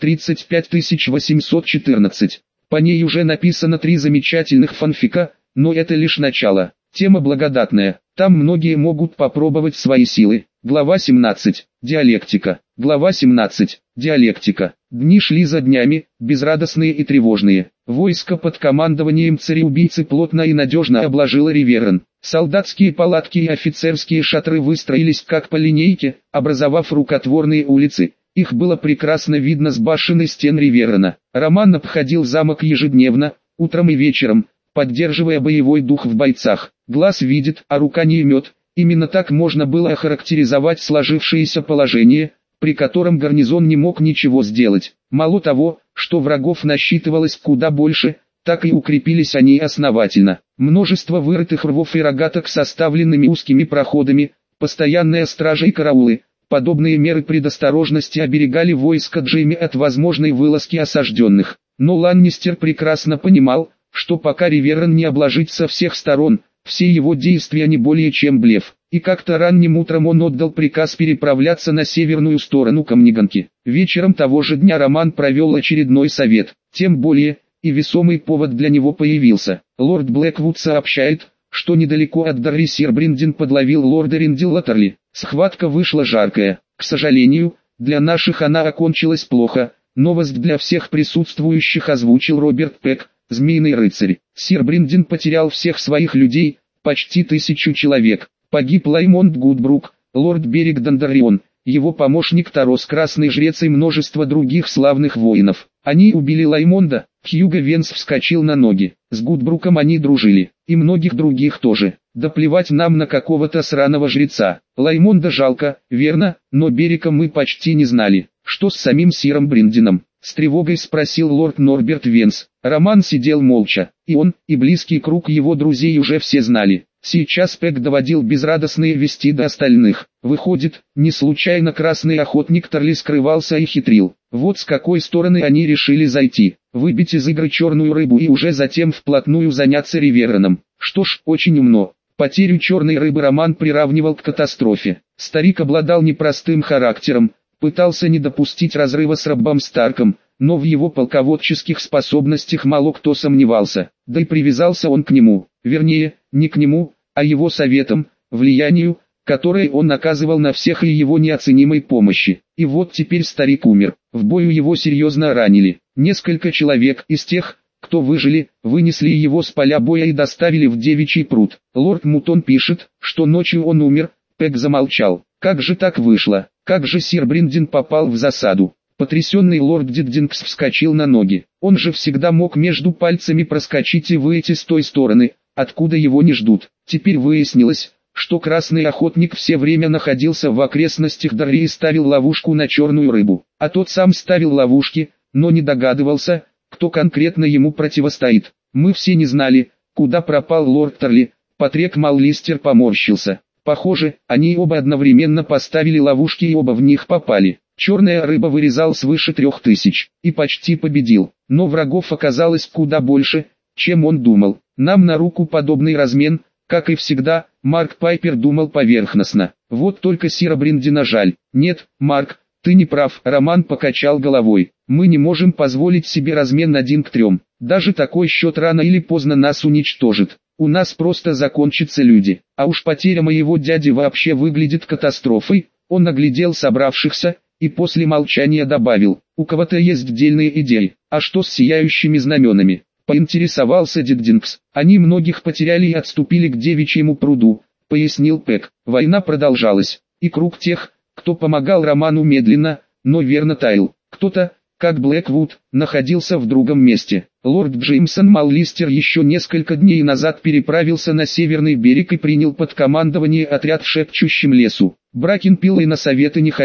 535814. По ней уже написано 3 замечательных фанфика, но это лишь начало. Тема благодатная, там многие могут попробовать свои силы. Глава 17. Диалектика. Глава 17. Диалектика. Дни шли за днями, безрадостные и тревожные. Войско под командованием цареубийцы плотно и надежно обложило Риверен. Солдатские палатки и офицерские шатры выстроились как по линейке, образовав рукотворные улицы. Их было прекрасно видно с башен и стен Риверена. Роман обходил замок ежедневно, утром и вечером, поддерживая боевой дух в бойцах. Глаз видит, а рука не имет. Именно так можно было охарактеризовать сложившееся положение, при котором гарнизон не мог ничего сделать. Мало того, что врагов насчитывалось куда больше, так и укрепились они основательно. Множество вырытых рвов и рогаток с оставленными узкими проходами, постоянная стража и караулы. Подобные меры предосторожности оберегали войско Джейми от возможной вылазки осажденных. Но Ланнистер прекрасно понимал, что пока Риверен не обложить со всех сторон, все его действия не более чем блеф. И как-то ранним утром он отдал приказ переправляться на северную сторону Камниганки. Вечером того же дня Роман провел очередной совет. Тем более, и весомый повод для него появился. Лорд Блэквуд сообщает, что недалеко от Дарри сир Бриндин подловил лорда Риндилатерли. Схватка вышла жаркая. К сожалению, для наших она окончилась плохо. Новость для всех присутствующих озвучил Роберт Пек, Змеиный рыцарь. Сир Бриндин потерял всех своих людей, почти 1000 человек. Погиб Лаймонд Гудбрук, лорд Берег Дондаррион, его помощник Тарос Красный Жрец и множество других славных воинов. Они убили Лаймонда. Хьюго Венс вскочил на ноги. С Гудбруком они дружили, и многих других тоже. Да плевать нам на какого-то сраного жреца. Лаймонда жалко, верно, но Берега мы почти не знали. Что с самим сиром Бриндином? С тревогой спросил лорд Норберт Венс. Роман сидел молча, и он, и близкий круг его друзей уже все знали. Сейчас Пек доводил безрадостные вести до остальных. Выходит, не случайно красный охотник Торли скрывался и хитрил. Вот с какой стороны они решили зайти. Выбить из игры черную рыбу и уже затем вплотную заняться Ривереном. Что ж, очень умно. Потерю черной рыбы Роман приравнивал к катастрофе. Старик обладал непростым характером, пытался не допустить разрыва с Роббом Старком, но в его полководческих способностях мало кто сомневался. Да и привязался он к нему, вернее, не к нему, а его советам, влиянию, которое он оказывал на всех и его неоценимой помощи. И вот теперь старик умер, в бою его серьезно ранили. Несколько человек из тех, кто выжили, вынесли его с поля боя и доставили в Девичий пруд. Лорд Мутон пишет, что ночью он умер. Пек замолчал. Как же так вышло? Как же сир Бриндин попал в засаду? Потрясенный лорд Диддингс вскочил на ноги. Он же всегда мог между пальцами проскочить и выйти с той стороны, откуда его не ждут. Теперь выяснилось, что красный охотник все время находился в окрестностях Дарри и ставил ловушку на черную рыбу. А тот сам ставил ловушки, но не догадывался, кто конкретно ему противостоит. Мы все не знали, куда пропал лорд Торли. Патрик Маллистер поморщился. Похоже, они оба одновременно поставили ловушки и оба в них попали. Черная рыба вырезал свыше 3000 и почти победил, но врагов оказалось куда больше, чем он думал. Нам на руку подобный размен, как и всегда. Марк Пайпер думал поверхностно. Вот только сира Бриндина жаль. Нет, Марк, ты не прав. Роман покачал головой. Мы не можем позволить себе размен 1 к 3. Даже такой счет рано или поздно нас уничтожит. У нас просто закончатся люди. А уж потеря моего дяди вообще выглядит катастрофой. Он оглядел собравшихся и после молчания добавил: у кого-то есть дельные идеи. А что с сияющими знаменами? Поинтересовался Диддингс. Они многих потеряли и отступили к Девичьему пруду, пояснил Пек. Война продолжалась, и круг тех, кто помогал Роману медленно, но верно таял. Кто-то, как Блэквуд, находился в другом месте. Лорд Джеймсон Маллистер еще несколько дней назад переправился на северный берег и принял под командование отряд в шепчущем лесу. Бракенпилл и на советы не ходил.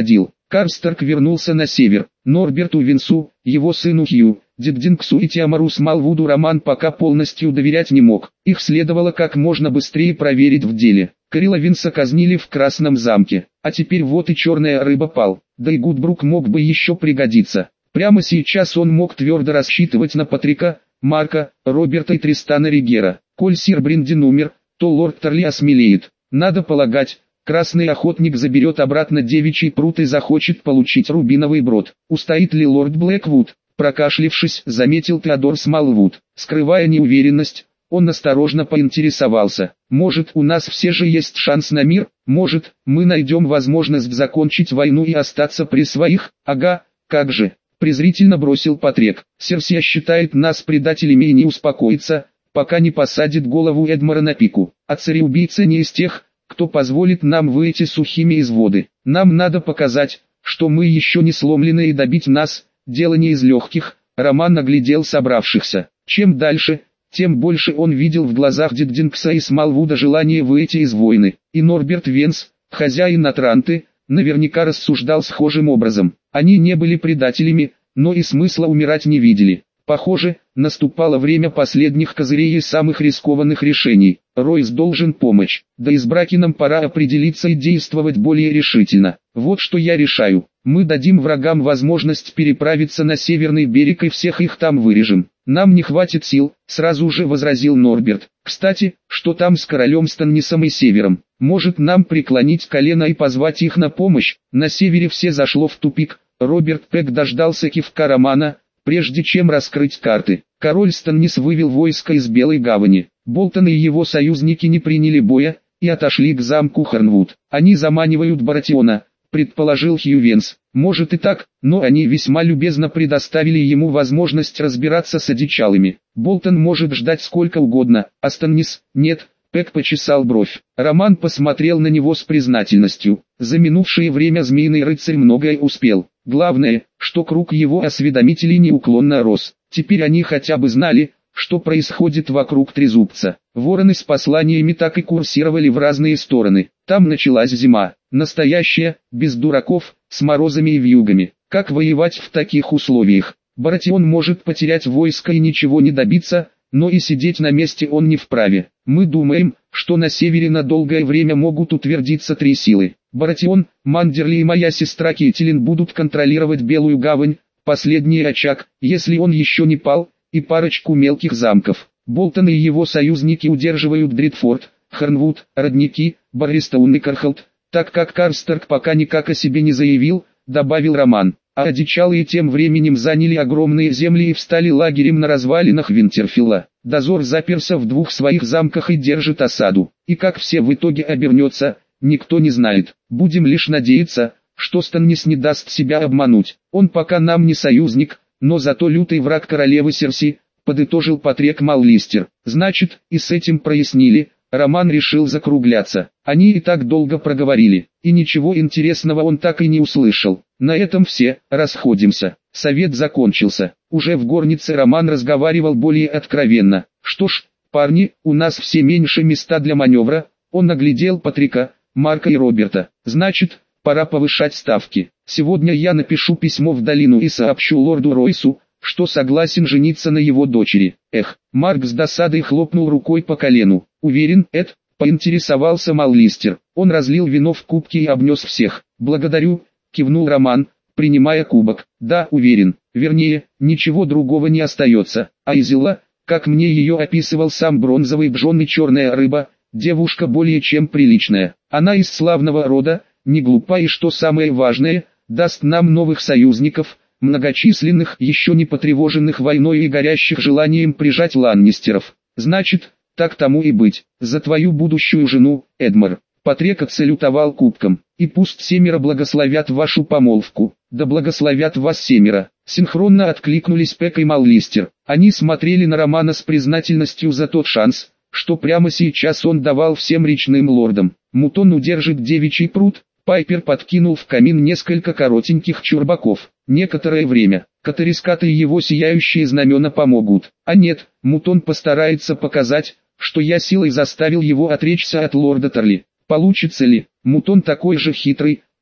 Карстерк вернулся на север. Норберту Винсу, его сыну Хью, Диддингсу и Тиамару Смалвуду Роман пока полностью доверять не мог. Их следовало как можно быстрее проверить в деле. Кэрила Винса казнили в Красном замке, а теперь вот и черная рыба пал. Да и Гудбрук мог бы еще пригодиться. Прямо сейчас он мог твердо рассчитывать на Патрика, Марка, Роберта и Тристана Ригера. Коль сир Бриндин умер, то лорд Торли осмелеет. Надо полагать, Красный охотник заберет обратно девичий пруд и захочет получить рубиновый брод. Устоит ли лорд Блэквуд? Прокашлившись, заметил Теодор Смалвуд. Скрывая неуверенность, он осторожно поинтересовался. Может, у нас все же есть шанс на мир? Может, мы найдем возможность закончить войну и остаться при своих? Ага, как же. Презрительно бросил Патрик. Серсия считает нас предателями и не успокоится, пока не посадит голову Эдмара на пику. А цареубийца не из тех, кто позволит нам выйти сухими из воды. Нам надо показать, что мы еще не сломлены, и добить нас – дело не из легких. Роман оглядел собравшихся. Чем дальше, тем больше он видел в глазах Диддингса и Смалвуда желание выйти из войны. И Норберт Венс, хозяин Атранты, наверняка рассуждал схожим образом. Они не были предателями, но и смысла умирать не видели. Похоже, наступало время последних козырей и самых рискованных решений. Ройс должен помочь, да и с Бракином пора определиться и действовать более решительно. Вот что я решаю. Мы дадим врагам возможность переправиться на северный берег и всех их там вырежем. Нам не хватит сил, сразу же возразил Норберт. Кстати, что там с королем Станнисом и севером? Может, нам преклонить колено и позвать их на помощь? На севере все зашло в тупик. Роберт Пек дождался кивка Романа, прежде чем раскрыть карты. Король Станнис вывел войско из Белой гавани. Болтон и его союзники не приняли боя и отошли к замку Хорнвуд. Они заманивают Баратиона, предположил Хью Венс. Может и так, но они весьма любезно предоставили ему возможность разбираться с одичалыми. Болтон может ждать сколько угодно, а Станнис – нет. Пек почесал бровь. Роман посмотрел на него с признательностью. За минувшее время Змеиный рыцарь многое успел. Главное, что круг его осведомителей неуклонно рос. Теперь они хотя бы знали, что происходит вокруг Трезубца. Вороны с посланиями так и курсировали в разные стороны. Там началась зима. Настоящая, без дураков, с морозами и вьюгами. Как воевать в таких условиях? Баратион может потерять войско и ничего не добиться, но и сидеть на месте он не вправе. Мы думаем, что на севере на долгое время могут утвердиться 3 силы. Баратион, Мандерли и моя сестра Кейтилин будут контролировать Белую гавань, последний очаг, если он еще не пал, и парочку мелких замков. Болтон и его союзники удерживают Дритфорд, Хорнвуд, Родники, Барристоун и Кархолд, так как Карстерк пока никак о себе не заявил, добавил Роман. А одичалые тем временем заняли огромные земли и встали лагерем на развалинах Винтерфилла. Дозор заперся в 2 своих замках и держит осаду. И как все в итоге обернется, никто не знает. Будем лишь надеяться, что Станнис не даст себя обмануть. Он пока нам не союзник, но зато лютый враг королевы Серси, подытожил Патрик Маллистер. Значит, и с этим прояснили. Роман решил закругляться. Они и так долго проговорили, и ничего интересного он так и не услышал. На этом все, расходимся. Совет закончился. Уже в горнице Роман разговаривал более откровенно. Что ж, парни, у нас все меньше места для маневра. Он оглядел Патрика, Марка и Роберта. Значит, пора повышать ставки. Сегодня я напишу письмо в долину и сообщу лорду Ройсу, что согласен жениться на его дочери. Эх, Марк с досадой хлопнул рукой по колену. Уверен, Эд, поинтересовался Маллистер. Он разлил вино в кубки и обнес всех. Благодарю, кивнул Роман, принимая кубок. Да, уверен. Вернее, ничего другого не остается. А Изила, как мне ее описывал сам Бронзовый Джон и Черная Рыба, девушка более чем приличная. Она из славного рода, не глупа и, что самое важное, даст нам новых союзников, многочисленных, еще не потревоженных войной и горящих желанием прижать ланнистеров. Значит, так тому и быть. За твою будущую жену, Эдмар. Патрик отсалютовал кубком. И пусть 7 благословят вашу помолвку. Да благословят вас 7. Синхронно откликнулись Пек и Маллистер. Они смотрели на Романа с признательностью за тот шанс, что прямо сейчас он давал всем речным лордам. Мутон удержит девичий пруд. Пайпер подкинул в камин несколько коротеньких чурбаков. Некоторое время, Катарискат и его сияющие знамена помогут. А нет, Мутон постарается показать, что я силой заставил его отречься от лорда Торли. Получится ли? Мутон такой же хитрый,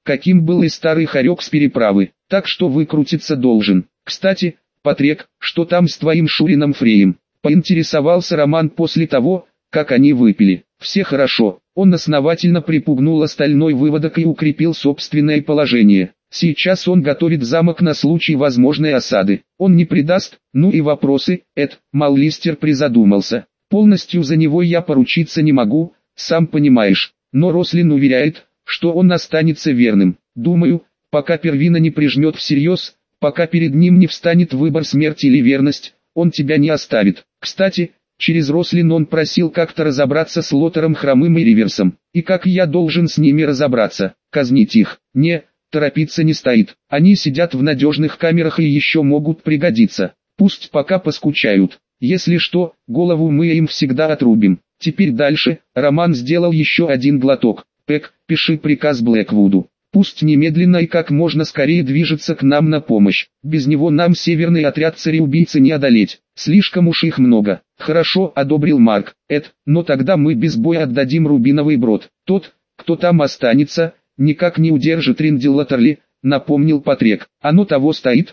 каким был и старый хорек с переправы, так что выкрутиться должен. Кстати, Патрек, что там с твоим Шурином Фреем? Поинтересовался Роман после того, как они выпили. Все хорошо. Он основательно припугнул остальной выводок и укрепил собственное положение. Сейчас он готовит замок на случай возможной осады. Он не предаст. Ну и вопросы, Маллистер призадумался. Полностью за него я поручиться не могу, сам понимаешь. Но Рослин уверяет, что он останется верным. Думаю, пока Первина не прижмет всерьез, пока перед ним не встанет выбор смерти или верность, он тебя не оставит. Кстати, через Рослин он просил как-то разобраться с Лотером Хромым и Риверсом. И как я должен с ними разобраться? Казнить их? Не, торопиться не стоит. Они сидят в надежных камерах и еще могут пригодиться. Пусть пока поскучают. Если что, голову мы им всегда отрубим. Теперь дальше. Роман сделал еще один глоток. Пэк, пиши приказ Блэквуду. Пусть немедленно и как можно скорее движется к нам на помощь. Без него нам северный отряд цареубийцы не одолеть. Слишком уж их много. Хорошо, одобрил Марк. Но тогда мы без боя отдадим Рубиновый Брод. Тот, кто там останется, никак не удержит Риндел-Латерли, напомнил Патрек. Оно того стоит,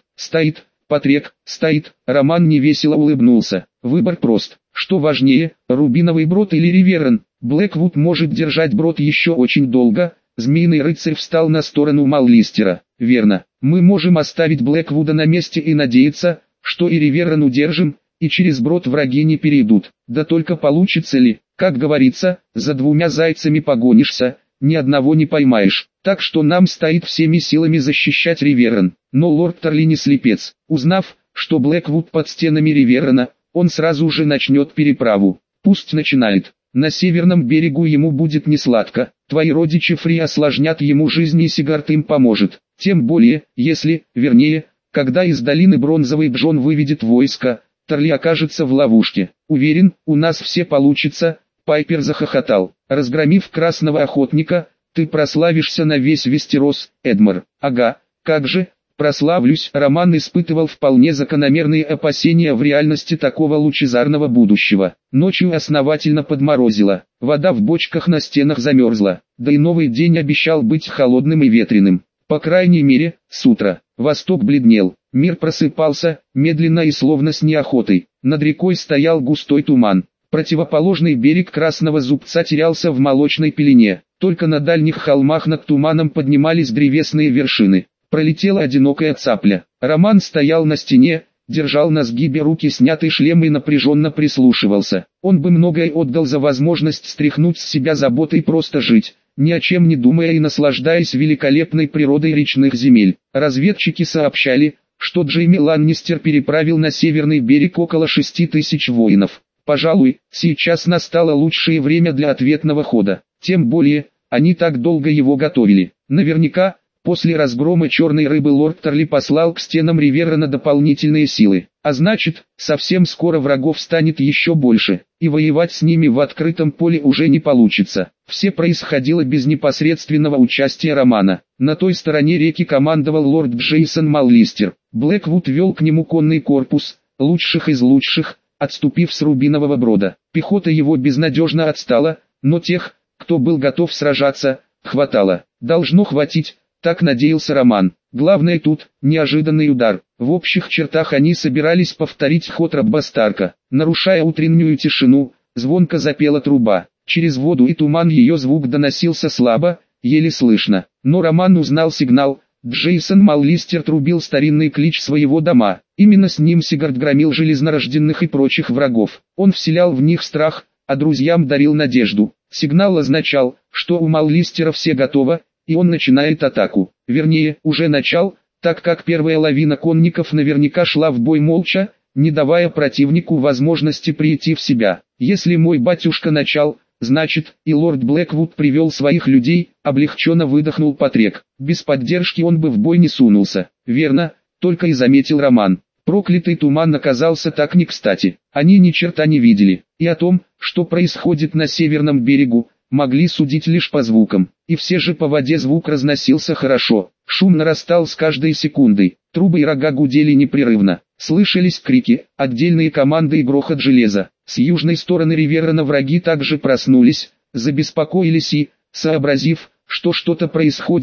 Патрек, стоит. Роман невесело улыбнулся. Выбор прост. Что важнее, Рубиновый Брод или Риверен? Блэквуд может держать Брод еще очень долго. Змеиный рыцарь встал на сторону Маллистера. Верно, мы можем оставить Блэквуда на месте и надеяться, что и Риверен удержим, и через Брод враги не перейдут. Да только получится ли? Как говорится, за двумя зайцами погонишься, ни одного не поймаешь. Так что нам стоит всеми силами защищать Риверен. Но лорд Торли не слепец. Узнав, что Блэквуд под стенами Риверена, он сразу же начнет переправу. Пусть начинает. На северном берегу ему будет несладко. Твои родичи Фри осложнят ему жизнь, и Сигард им поможет. Тем более, вернее, когда из долины Бронзовый Джон выведет войско, Торли окажется в ловушке. Уверен, у нас все получится. Пайпер захохотал. Разгромив Красного Охотника, ты прославишься на весь Вестерос, Эдмар. Ага, как же, прославлюсь. Роман испытывал вполне закономерные опасения в реальности такого лучезарного будущего. Ночью основательно подморозило, вода в бочках на стенах замерзла, да и новый день обещал быть холодным и ветреным. По крайней мере, с утра. Восток бледнел, мир просыпался, медленно и словно с неохотой. Над рекой стоял густой туман. Противоположный берег Красного Зубца терялся в молочной пелене. Только на дальних холмах над туманом поднимались древесные вершины. Пролетела одинокая цапля. Роман стоял на стене, держал на сгибе руки снятый шлем и напряженно прислушивался. Он бы многое отдал за возможность стряхнуть с себя заботы и просто жить, ни о чем не думая и наслаждаясь великолепной природой речных земель. Разведчики сообщали, что Джейми Ланнистер переправил на северный берег около 6000 воинов. Пожалуй, сейчас настало лучшее время для ответного хода. Тем более, они так долго его готовили. Наверняка, после разгрома Черной Рыбы лорд Торли послал к стенам Риверена дополнительные силы. А значит, совсем скоро врагов станет еще больше, и воевать с ними в открытом поле уже не получится. Все происходило без непосредственного участия Романа. На той стороне реки командовал лорд Джейсон Маллистер. Блэквуд вел к нему конный корпус, лучших из лучших, отступив с Рубинового Брода. Пехота его безнадежно отстала, но тех, кто был готов сражаться, хватало. Должно хватить, так надеялся Роман. Главное тут, неожиданный удар. В общих чертах они собирались повторить ход Робба Старка. Нарушая утреннюю тишину, звонко запела труба. Через воду и туман ее звук доносился слабо, еле слышно. Но Роман узнал сигнал. Джейсон Маллистер трубил старинный клич своего дома. Именно с ним Сигард громил железнорожденных и прочих врагов. Он вселял в них страх, а друзьям дарил надежду. Сигнал означал, что у Маллистера все готово, и он начинает атаку. Вернее, уже начал, так как первая лавина конников наверняка шла в бой молча, не давая противнику возможности прийти в себя. Если мой батюшка начал, значит, и лорд Блэквуд привел своих людей, облегченно выдохнул Патрек. Без поддержки он бы в бой не сунулся. Верно, только и заметил Роман. Проклятый туман оказался так не кстати. Они ни черта не видели, и о том, что происходит на северном берегу, могли судить лишь по звукам. И все же по воде звук разносился хорошо. Шум нарастал с каждой секундой. Трубы и рога гудели непрерывно. Слышались крики, отдельные команды и грохот железа. С южной стороны Риверена враги также проснулись, забеспокоились и, сообразив, что что-то происходит,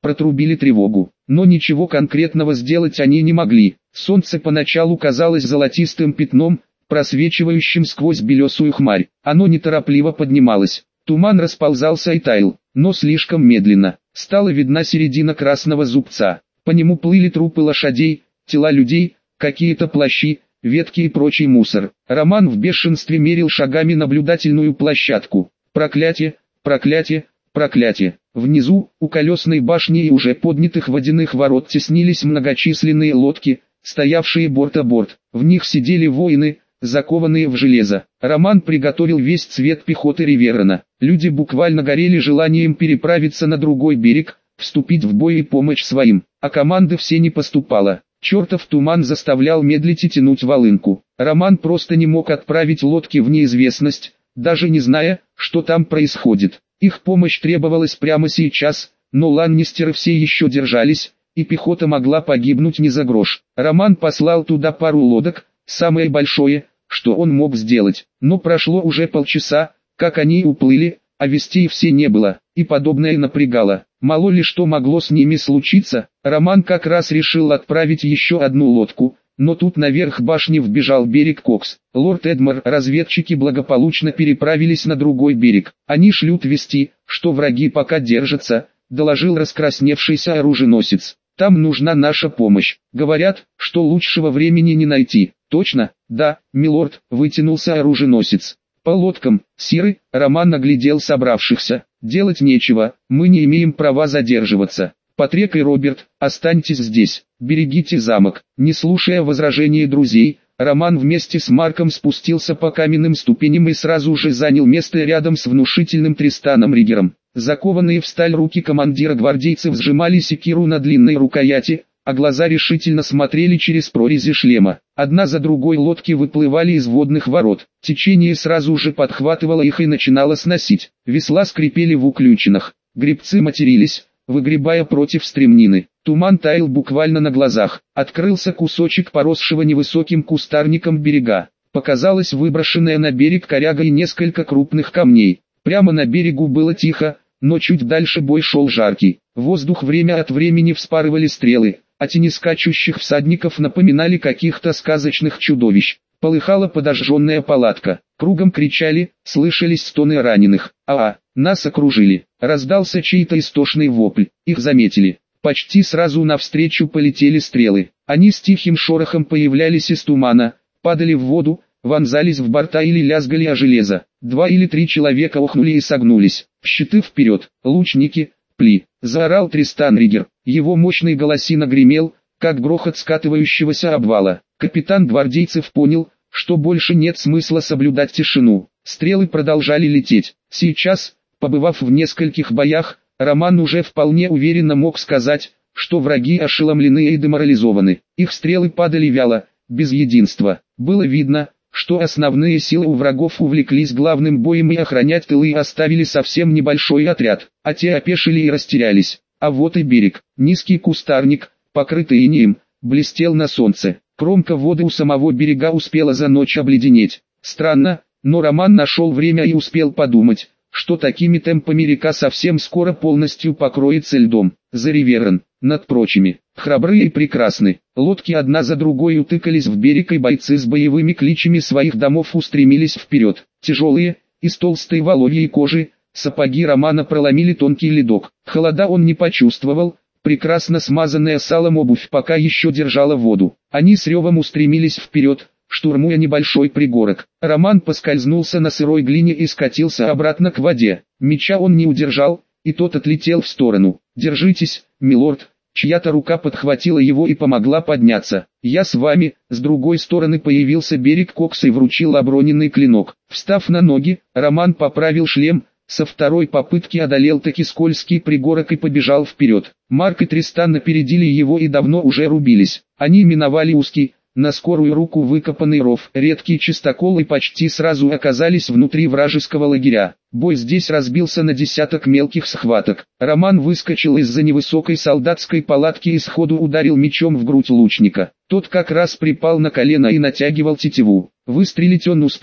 протрубили тревогу, но ничего конкретного сделать они не могли. Солнце поначалу казалось золотистым пятном, просвечивающим сквозь белесую хмарь. Оно неторопливо поднималось. Туман расползался и таял, но слишком медленно. Стала видна середина красного зубца. По нему плыли трупы лошадей, тела людей, какие-то плащи, ветки и прочий мусор. Роман в бешенстве мерил шагами наблюдательную площадку. Проклятие, проклятие, проклятие. Внизу, у колесной башни и уже поднятых водяных ворот теснились многочисленные лодки, стоявшие борт о борт. В них сидели воины, закованные в железо. Роман приготовил весь цвет пехоты Риверана. Люди буквально горели желанием переправиться на другой берег, вступить в бой и помочь своим. А команды все не поступало. Чертов туман заставлял медлить и тянуть волынку. Роман просто не мог отправить лодки в неизвестность, даже не зная, что там происходит. Их помощь требовалась прямо сейчас, но ланнистеры все еще держались, и пехота могла погибнуть не за грош. Роман послал туда пару лодок, самое большое, что он мог сделать. Но прошло уже полчаса, как они уплыли, а вестей все не было, и подобное напрягало. Мало ли что могло с ними случиться. Роман как раз решил отправить еще одну лодку, но тут наверх башни вбежал Берик Кокс. Лорд Эдмар, разведчики благополучно переправились на другой берег. Они шлют вести, что враги пока держатся, доложил раскрасневшийся оруженосец. Там нужна наша помощь. Говорят, что лучшего времени не найти. Точно? Да, милорд, вытянулся оруженосец. По лодкам, сиры, Роман оглядел собравшихся. Делать нечего, мы не имеем права задерживаться. Патрик и Роберт, останьтесь здесь, берегите замок. Не слушая возражений друзей, Роман вместе с Марком спустился по каменным ступеням и сразу же занял место рядом с внушительным Тристаном Ригером. Закованные в сталь руки командира гвардейцев сжимали секиру на длинной рукояти, а глаза решительно смотрели через прорези шлема. Одна за другой лодки выплывали из водных ворот. Течение сразу же подхватывало их и начинало сносить. Весла скрипели в уключинах. Гребцы матерились, выгребая против стремнины. Туман таял буквально на глазах. Открылся кусочек поросшего невысоким кустарником берега. Показалась выброшенная на берег коряга и несколько крупных камней. Прямо на берегу было тихо, но чуть дальше бой шел жаркий. Воздух время от времени вспарывали стрелы, а тени скачущих всадников напоминали каких-то сказочных чудовищ. Полыхала подожженная палатка. Кругом кричали, слышались стоны раненых. Нас окружили. Раздался чей-то истошный вопль. Их заметили. Почти сразу навстречу полетели стрелы. Они с тихим шорохом появлялись из тумана, падали в воду, вонзались в борта или лязгали о железо. 2 или 3 человека охнули и согнулись. Щиты вперед, лучники, пли! Заорал Тристан Ригер. Его мощный голосина гремел, как грохот скатывающегося обвала. Капитан гвардейцев понял, что больше нет смысла соблюдать тишину. Стрелы продолжали лететь. Сейчас, побывав в нескольких боях, Роман уже вполне уверенно мог сказать, что враги ошеломлены и деморализованы. Их стрелы падали вяло, без единства. Было видно, что основные силы у врагов увлеклись главным боем и охранять тылы оставили совсем небольшой отряд, а те опешили и растерялись. А вот и берег. Низкий кустарник, покрытый инеем, блестел на солнце. Кромка воды у самого берега успела за ночь обледенеть. Странно, но Роман нашел время и успел подумать, что такими темпами река совсем скоро полностью покроется льдом. За Риверан, над прочими, храбрые и прекрасны. Лодки одна за другой утыкались в берег, и бойцы с боевыми кличами своих домов устремились вперед. Тяжелые, из толстой воловьей кожи, сапоги Романа проломили тонкий ледок. Холода он не почувствовал, прекрасно смазанная салом обувь пока еще держала воду. Они с ревом устремились вперед, штурмуя небольшой пригорок. Роман поскользнулся на сырой глине и скатился обратно к воде. Меча он не удержал, и тот отлетел в сторону. «Держитесь, милорд!» Чья-то рука подхватила его и помогла подняться. «Я с вами!» С другой стороны появился Берик Кокс и вручил оброненный клинок. Встав на ноги, Роман поправил шлем, со второй попытки одолел таки скользкий пригорок и побежал вперед. Марк и Тристан опередили его и давно уже рубились. Они миновали узкий, на скорую руку выкопанный ров, редкий чистокол, и почти сразу оказались внутри вражеского лагеря. Бой здесь разбился на десяток мелких схваток. Роман выскочил из-за невысокой солдатской палатки и сходу ударил мечом в грудь лучника. Тот как раз припал на колено и натягивал тетиву. Выстрелить он успел,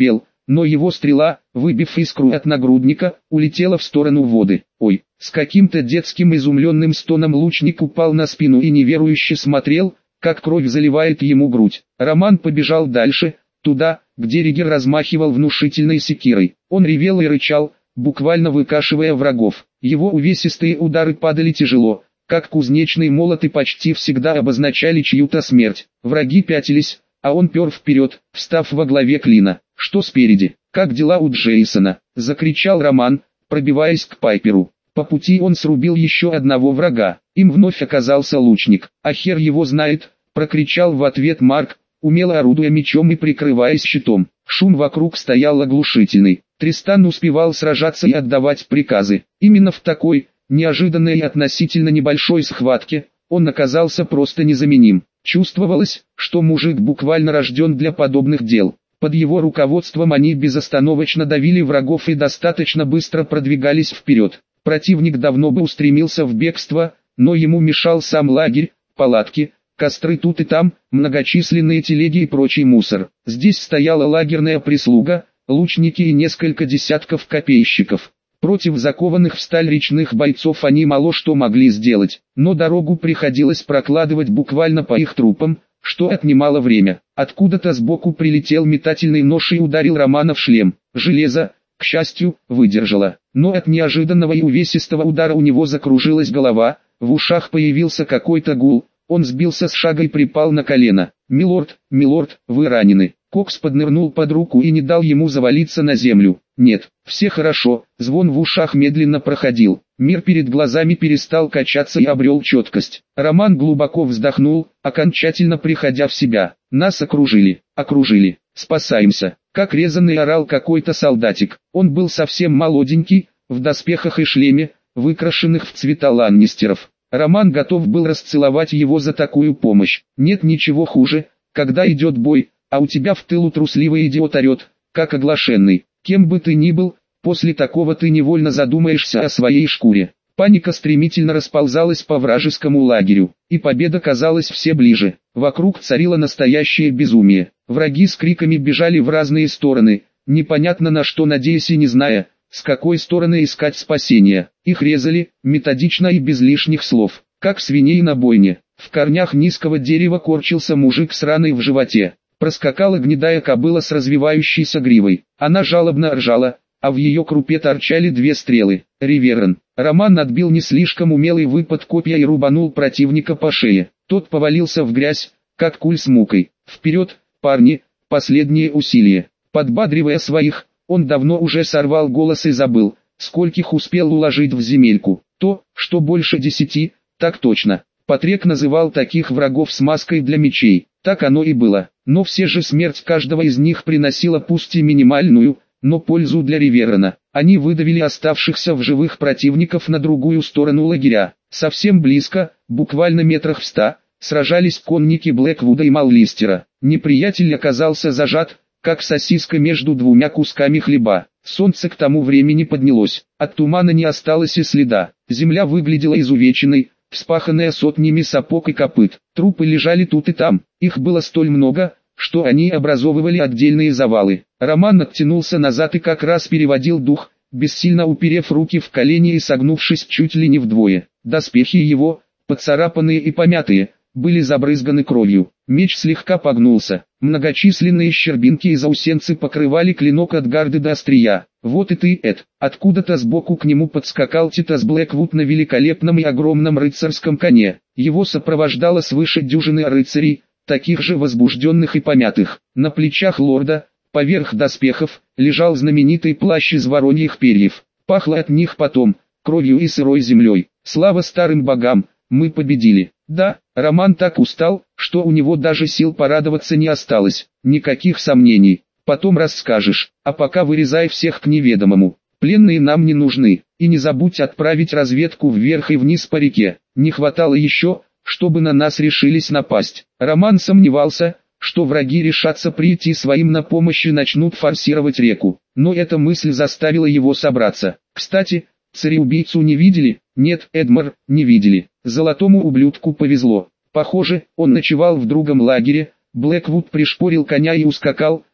но его стрела, выбив искру от нагрудника, улетела в сторону воды. Ой, с каким-то детским изумленным стоном лучник упал на спину и неверующе смотрел, как кровь заливает ему грудь. Роман побежал дальше, туда, где Ригер размахивал внушительной секирой. Он ревел и рычал, буквально выкашивая врагов. Его увесистые удары падали тяжело, как кузнечный молот, и почти всегда обозначали чью-то смерть. Враги пятились, а он пер вперед, встав во главе клина. «Что спереди? Как дела у Джейсона?» — закричал Роман, пробиваясь к Пайперу. По пути он срубил еще одного врага. Им вновь оказался лучник. «А хер его знает!» — прокричал в ответ Марк, умело орудуя мечом и прикрываясь щитом. Шум вокруг стоял оглушительный. Тристан успевал сражаться и отдавать приказы. Именно в такой, неожиданной и относительно небольшой схватке, он оказался просто незаменим. Чувствовалось, что мужик буквально рожден для подобных дел. Под его руководством они безостановочно давили врагов и достаточно быстро продвигались вперед. Противник давно бы устремился в бегство, но ему мешал сам лагерь, палатки, костры тут и там, многочисленные телеги и прочий мусор. Здесь стояла лагерная прислуга, лучники и несколько десятков копейщиков. Против закованных в сталь речных бойцов они мало что могли сделать, но дорогу приходилось прокладывать буквально по их трупам, что отнимало время. Откуда-то сбоку прилетел метательный нож и ударил Романа в шлем. Железо, к счастью, выдержало, но от неожиданного и увесистого удара у него закружилась голова, в ушах появился какой-то гул, он сбился с шага и припал на колено. «Милорд, милорд, вы ранены». Кокс поднырнул под руку и не дал ему завалиться на землю. «Нет, все хорошо», звон в ушах медленно проходил. Мир перед глазами перестал качаться и обрел четкость. Роман глубоко вздохнул, окончательно приходя в себя. «Нас окружили, окружили, спасаемся», как резанный орал какой-то солдатик. Он был совсем молоденький, в доспехах и шлеме, выкрашенных в цвета ланнистеров. Роман готов был расцеловать его за такую помощь. Нет ничего хуже, когда идет бой, а у тебя в тылу трусливый идиот орет, как оглашенный. Кем бы ты ни был, после такого ты невольно задумаешься о своей шкуре. Паника стремительно расползалась по вражескому лагерю, и победа казалась все ближе. Вокруг царило настоящее безумие. Враги с криками бежали в разные стороны, непонятно на что надеясь и не зная, с какой стороны искать спасения. Их резали, методично и без лишних слов, как свиней на бойне. В корнях низкого дерева корчился мужик с раной в животе. Проскакала гнедая кобыла с развивающейся гривой. Она жалобно ржала, а в ее крупе торчали две стрелы. Риверен. Роман отбил не слишком умелый выпад копья и рубанул противника по шее. Тот повалился в грязь, как куль с мукой. Вперед, парни, последние усилия. Подбадривая своих, он давно уже сорвал голос и забыл, скольких успел уложить в земельку. То, что больше 10, так точно. Патрек называл таких врагов смазкой для мечей. Так оно и было. Но все же смерть каждого из них приносила пусть и минимальную, но пользу для Риверена. Они выдавили оставшихся в живых противников на другую сторону лагеря. Совсем близко, буквально метрах в 100, сражались конники Блэквуда и Маллистера. Неприятель оказался зажат, как сосиска между двумя кусками хлеба. Солнце к тому времени поднялось. От тумана не осталось и следа. Земля выглядела изувеченной, вспаханная сотнями сапог и копыт. Трупы лежали тут и там. Их было столь много, что они образовывали отдельные завалы. Роман оттянулся назад и как раз переводил дух, бессильно уперев руки в колени и согнувшись чуть ли не вдвое. Доспехи его, поцарапанные и помятые, были забрызганы кровью. Меч слегка погнулся. Многочисленные щербинки и заусенцы покрывали клинок от гарды до острия. «Вот и ты, Эд!» Откуда-то сбоку к нему подскакал Титас Блэквуд на великолепном и огромном рыцарском коне. Его сопровождало свыше дюжины рыцарей, таких же возбужденных и помятых. На плечах лорда, поверх доспехов, лежал знаменитый плащ из вороньих перьев. Пахло от них потом, кровью и сырой землей. Слава старым богам, мы победили. Да, Роман так устал, что у него даже сил порадоваться не осталось. Никаких сомнений. Потом расскажешь, а пока вырезай всех к неведомому. Пленные нам не нужны. И не забудь отправить разведку вверх и вниз по реке. Не хватало еще, чтобы на нас решились напасть. Роман сомневался, что враги решатся прийти своим на помощь и начнут форсировать реку. Но эта мысль заставила его собраться. Кстати, цареубийцу не видели? Нет, Эдмар, не видели. Золотому ублюдку повезло. Похоже, он ночевал в другом лагере. Блэквуд пришпорил коня и ускакал,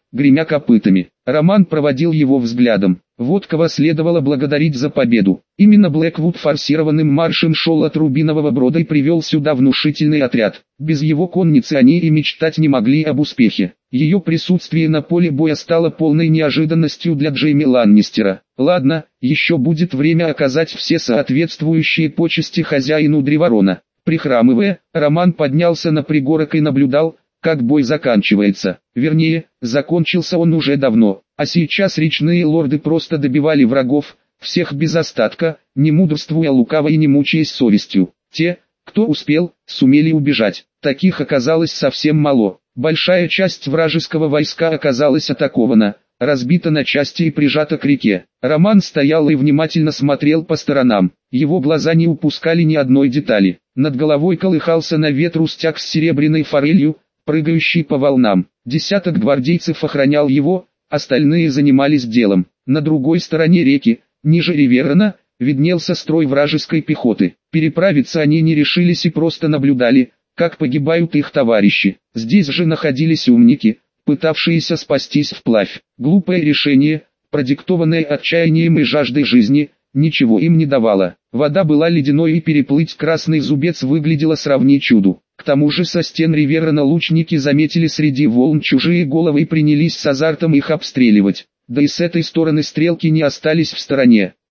гремя копытами. Роман проводил его взглядом. Вот кого следовало благодарить за победу. Именно Блэквуд форсированным маршем шел от Рубинового Брода и привел сюда внушительный отряд. Без его конницы они и мечтать не могли об успехе. Ее присутствие на поле боя стало полной неожиданностью для Джейми Ланнистера. Ладно, еще будет время оказать все соответствующие почести хозяину Древарона. Прихрамывая, Роман поднялся на пригорок и наблюдал, как бой заканчивается. Вернее, закончился он уже давно, а сейчас речные лорды просто добивали врагов, всех без остатка, не мудрствуя лукаво и не мучаясь совестью. Те, кто успел, сумели убежать. Таких оказалось совсем мало. Большая часть вражеского войска оказалась атакована, разбита на части и прижата к реке. Роман стоял и внимательно смотрел по сторонам. Его глаза не упускали ни одной детали. Над головой колыхался на ветру стяг с серебряной форелью, прыгающий по волнам. Десяток гвардейцев охранял его, остальные занимались делом. На другой стороне реки, ниже Риверона, виднелся строй вражеской пехоты. Переправиться они не решились и просто наблюдали, как погибают их товарищи. Здесь же находились умники, пытавшиеся спастись вплавь. Глупое решение, продиктованное отчаянием и жаждой жизни, ничего им не давало. Вода была ледяной и переплыть Красный Зубец выглядело сравни чуду. К тому же со стен Риверона лучники заметили среди волн чужие головы и принялись с азартом их обстреливать. Да и с этой стороны стрелки не остались в стороне.